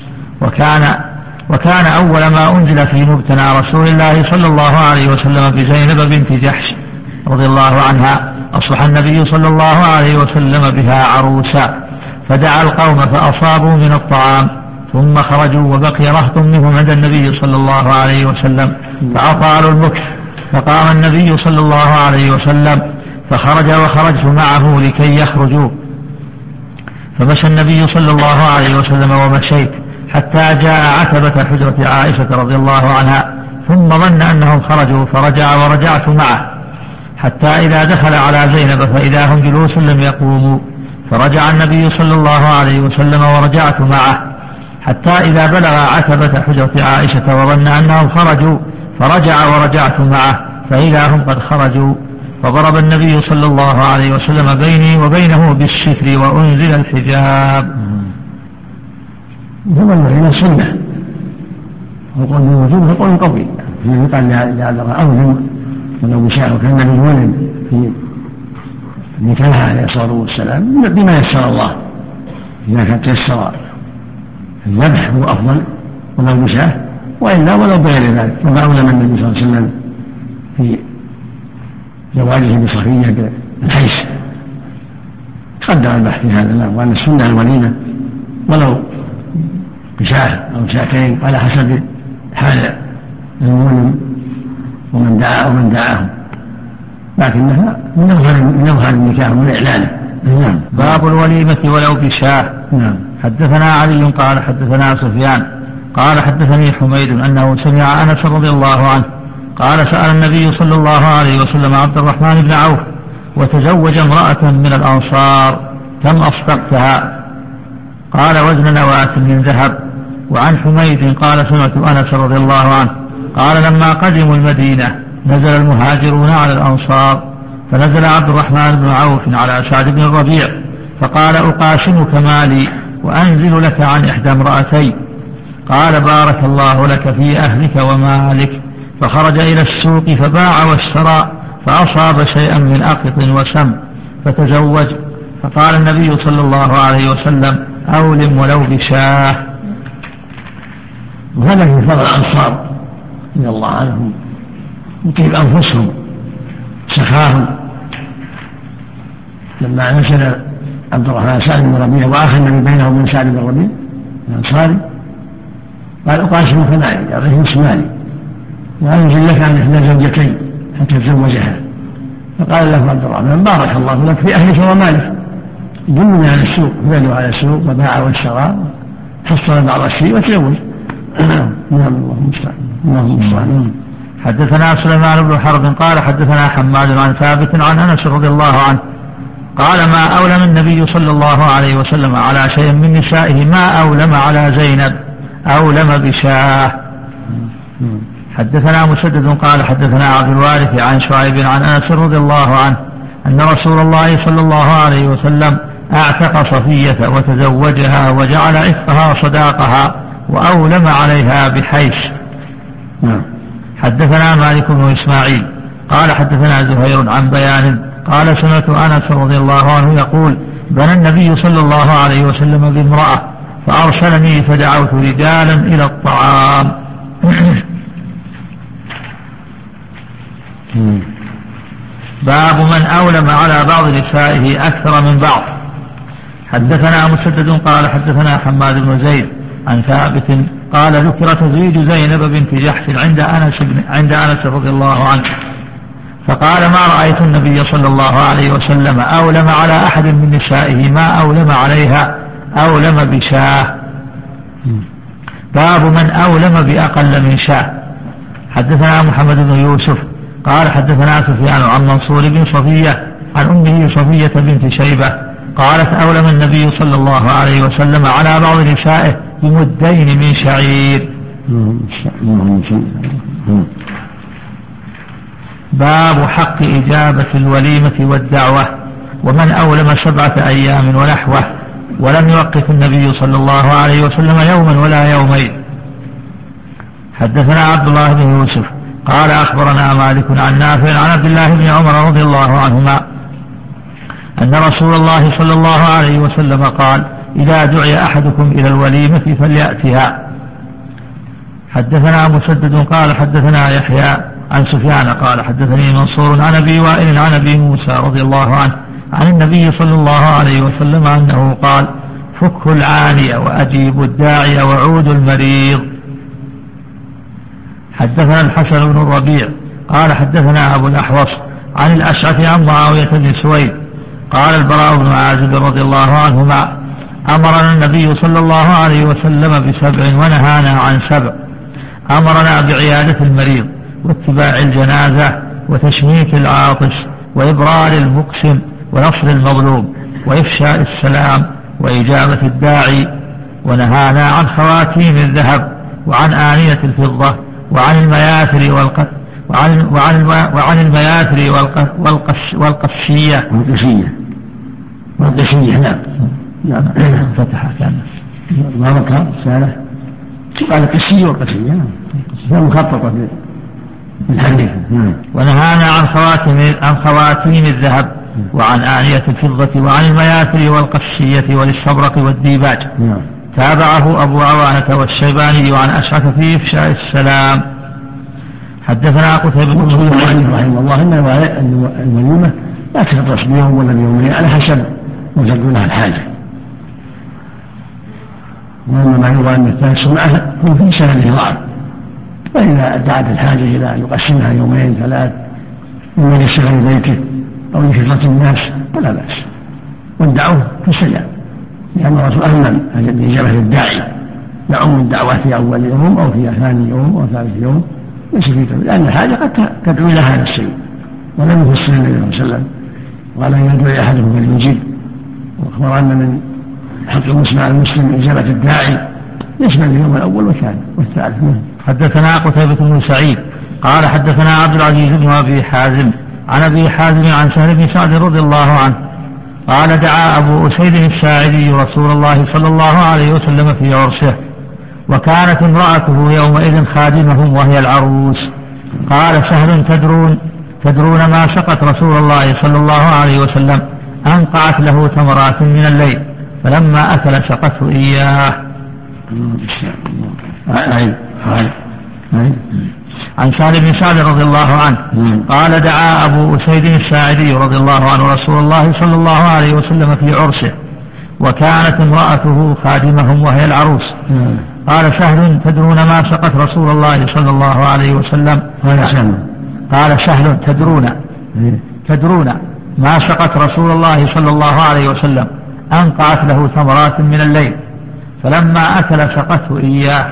وكان أول ما أنزل في مبتنى رسول الله صلى الله عليه وسلم بزينب بنت جحش رضي الله عنها، أصبح النبي صلى الله عليه وسلم بها عروسا، فدعا القوم فأصابوا من الطعام، ثم خرجوا وبقي رهط منهم عند النبي صلى الله عليه وسلم فأطالوا المكث، فقام النبي صلى الله عليه وسلم فخرج وخرجت معه لكي يخرجوا، فمشى النبي صلى الله عليه وسلم ومشيت حتى جاء عتبة حجرة عائشة رضي الله عنها، ثم ظن أنهم خرجوا فرجع ورجعت معه، حتى إذا دخل على زينب فإذا هم جلوس لم يقوموا، فرجع النبي صلى الله عليه وسلم ورجعت معه، حتى إذا بلغ عتبة حجرة عائشة وظن أنهم خرجوا فرجع ورجعت معه، فإذا هم قد خرجوا، فضرب النبي صلى الله عليه وسلم بيني وبينه بالستر وأنزل الحجاب. ثم إلى السنة وقول بالوجوب فقول قوي في يقال لعذر أوهم ولو بشاء، وكان النبي ولد في نكاح عليه الصلاة والسلام بما يسر الله، إذا كان تيسر الذبح هو أفضل ولو بشاء، وإلا ولو بغير ذلك، كما أولم النبي صلى الله عليه وسلم في زواجه بصفية بالحيث تقدم البحث في هذا، وأن السنة الوليمة ولو بشاة أو شاتين على حسب حال المولم ومن دعاه، لكنها من أظهر النكاح ومن إعلانه. نعم. باب الوليمة ولو بشاة. نعم. حدثنا علي قال حدثنا سفيان قال حدثني حميد أنه سمع أنس رضي الله عنه قال سأل النبي صلى الله عليه وسلم عبد الرحمن بن عوف وتزوج امرأة من الأنصار كم أصدقتها؟ قال وزن نواة من ذهب. وعن حميد قال سمعت أنس رضي الله عنه قال لما قدموا المدينة نزل المهاجرون على الأنصار، فنزل عبد الرحمن بن عوف على سعد بن الربيع فقال أقاسمك مالي وأنزل لك عن إحدى امرأتي، قال بارك الله لك في أهلك ومالك، فخرج إلى السوق فباع واشترى فأصاب شيئا من أقط وسم فتزوج، فقال النبي صلى الله عليه وسلم أولم ولو بشاه. وهذا في فضل الأنصار رضي الله عنهم وطيب أنفسهم سخاهم، لما نزل عبد الرحمن سعد بن ربيع وآخر النبي بينه وبين سعد بن ربيع الأنصاري قال أقاسمك مالي أعطيه نصف مالي وأنزل لك عن إحدى زوجتين حتى تزوجها، فقال له عبد الرحمن بارك الله لك في أهلك ومالك، دلني على السوق، فدلوا على السوق وباع واشترى حصل بعض الشيء وتزوج. نعم. اللهم المستعان. حدثنا سليمان بن حرب قال حدثنا حماد عن ثابت عن أنس رضي الله عنه قال ما أولم النبي صلى الله عليه وسلم على شيء من نسائه ما أولم على زينب، أولم بشاه. حدثنا مسدد قال حدثنا عبد الوارث عن شعيب عن أنس رضي الله عنه أن رسول الله صلى الله عليه وسلم أعتق صفية وتزوجها وجعل عتقها صداقها وأولم عليها بحيث. حدثنا مالك بن إسماعيل قال حدثنا زهير عن بيان قال سمعت أنس رضي الله عنه يقول بنى النبي صلى الله عليه وسلم بامرأة فأرسلني فدعوت رجالا إلى الطعام. باب من أولم على بعض نسائه أكثر من بعض. حدثنا مسدد قال حدثنا حماد بن زيد عن ثابت قال ذكر تزويج زينب بنت جحش عند أنس رضي الله عنه، فقال ما رأيت النبي صلى الله عليه وسلم أولم على أحد من نسائه ما أولم عليها أولم بشاه. باب من أولم بأقل من شاه. حدثنا محمد بن يوسف قال حدثنا سفيان عن منصور بن صفية عن أمه صفية بنت شيبة قالت أولم النبي صلى الله عليه وسلم على بعض نسائه بمدين من شعير. باب حق إجابة الوليمة والدعوة ومن أولم 7 أيام ونحوه. ولم يوقف النبي صلى الله عليه وسلم يوما ولا يومين. حدثنا عبد الله بن يوسف قال أخبرنا مالك عن نافع عن عبد الله بن عمر رضي الله عنهما أن رسول الله صلى الله عليه وسلم قال: إذا دعي أحدكم إلى الوليمة فليأتها. حدثنا مسدد قال حدثنا يحيى عن سفيان قال حدثني منصور عن أبي وائل عن أبي موسى رضي الله عنه عن النبي صلى الله عليه وسلم أنه قال: فكوا العانية وأجيبوا الداعي وعودوا المريض. حدثنا الحسن بن الربيع قال حدثنا أبو الأحوص عن الأشعث عن معاوية بن سويد قال: البراء بن عازب رضي الله عنهما: أمرنا النبي صلى الله عليه وسلم ب7 ونهانا عن 7. أمرنا بعيادة المريض واتباع الجنازة وتشميت العاطس وإبرار المقسم ونصر المظلوم وإفشاء السلام وإجابة الداعي، ونهانا عن خواتيم الذهب وعن آنية الفضة وعن المياثر وعن المياثر والقشية. نعم فتح كان بارك سالة قال قسية والقسية مخططة بالحديث. ونهانا عن خواتيم الذهب وعن آنية الفضة وعن المياثر والقشية والاستبرق والديباج. تابعه أبو عوانة والشيباني عن أشعث في إفشاء السلام. حدثنا قتيبة بن سعيد رحمه الله إن الوليمة لا تختص بيوم ولا بيومين على حسب ما تكون لها الحاجة، وأما ما يروى أن الثالث معها هو في سنة ضعف، فإذا دعت الحاجة إلى أن يقسمها 2 3 ممن يشتغل بيته أو لكثرة الناس فلا بأس، والدعوة تستجاب، لأن الرسول أهمل بإجابة الداعي، يعم الدعوة في أول يوم أو في ثاني يوم أو ثالث يوم، ليس في لأن الحاجة قد تدعو إلى هذا الشيء، ولم يفسر النبي صلى الله عليه وسلم قال: إن يدعو أحدكم فليجيب. وأخبر أن من حق المسلم على المسلم إجابة الداعي يشمل اليوم الأول والثالث. حدثنا قتيبة بن سعيد قال حدثنا عبد العزيز بن أبي حازم عن أبي حازم عن سهل بن سعد رضي الله عنه قال: دعا أبو أسيد الساعدي رسول الله صلى الله عليه وسلم في عرسه، وكانت امرأته يومئذ خادمهم وهي العروس. قال سهل: تدرون ما سقت رسول الله صلى الله عليه وسلم؟ أنقعت له تمرات من الليل، فلما أكل سقته إياه. عن سهل بن سعد رضي الله عنه قال: دعا أبو أسيد الساعدي رضي الله عنه رسول الله صلى الله عليه وسلم في عرسه، وكانت امرأته خادمهم وهي العروس. قال سهل: تدرون ما سقت رسول الله صلى الله عليه وسلم؟ قال سهل: تدرون ما سقت رسول الله صلى الله عليه وسلم؟ أنقعت له ثمرات من الليل، فلما أكل سقته إياه.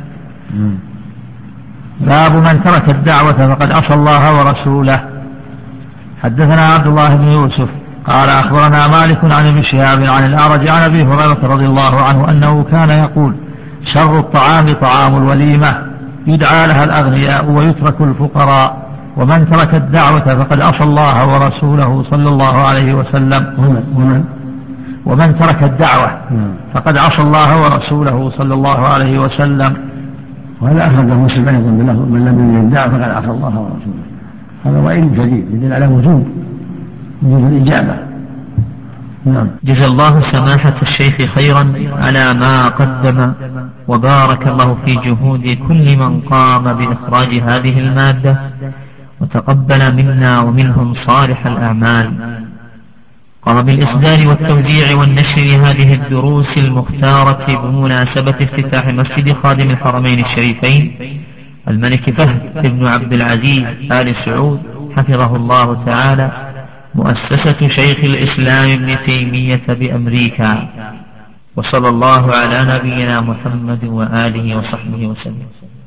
باب من ترك الدعوة فقد عصى الله ورسوله. حدثنا عبد الله بن يوسف قال أخبرنا مالك عن ابن شهاب عن الأعرج عن أبي هريرة رضي الله عنه أنه كان يقول: شر الطعام طعام الوليمة يدعى لها الأغنياء ويترك الفقراء، ومن ترك الدعوة فقد عصى الله ورسوله صلى الله عليه وسلم. ومن ترك الدعوة فقد عصى الله ورسوله صلى الله عليه وسلم. وهذا أخرجه مسلم أيضا بلفظ: من لم يرد الدعوة فقد عصى الله ورسوله. هذا وعيد شديد يدل على وجوب الإجابة. جزا الله سماحة الشيخ خيرا على ما قدم، وبارك الله في جهود كل من قام بإخراج هذه المادة، وتقبل منا ومنهم صالح الأعمال. قام بالإصدار والتوزيع والنشر هذه الدروس المختارة بمناسبة افتتاح مسجد خادم الحرمين الشريفين الملك فهد بن عبد العزيز آل سعود حفظه الله تعالى، مؤسسة شيخ الإسلام ابن تيمية بأمريكا. وصلى الله على نبينا محمد وآله وصحبه وسلم.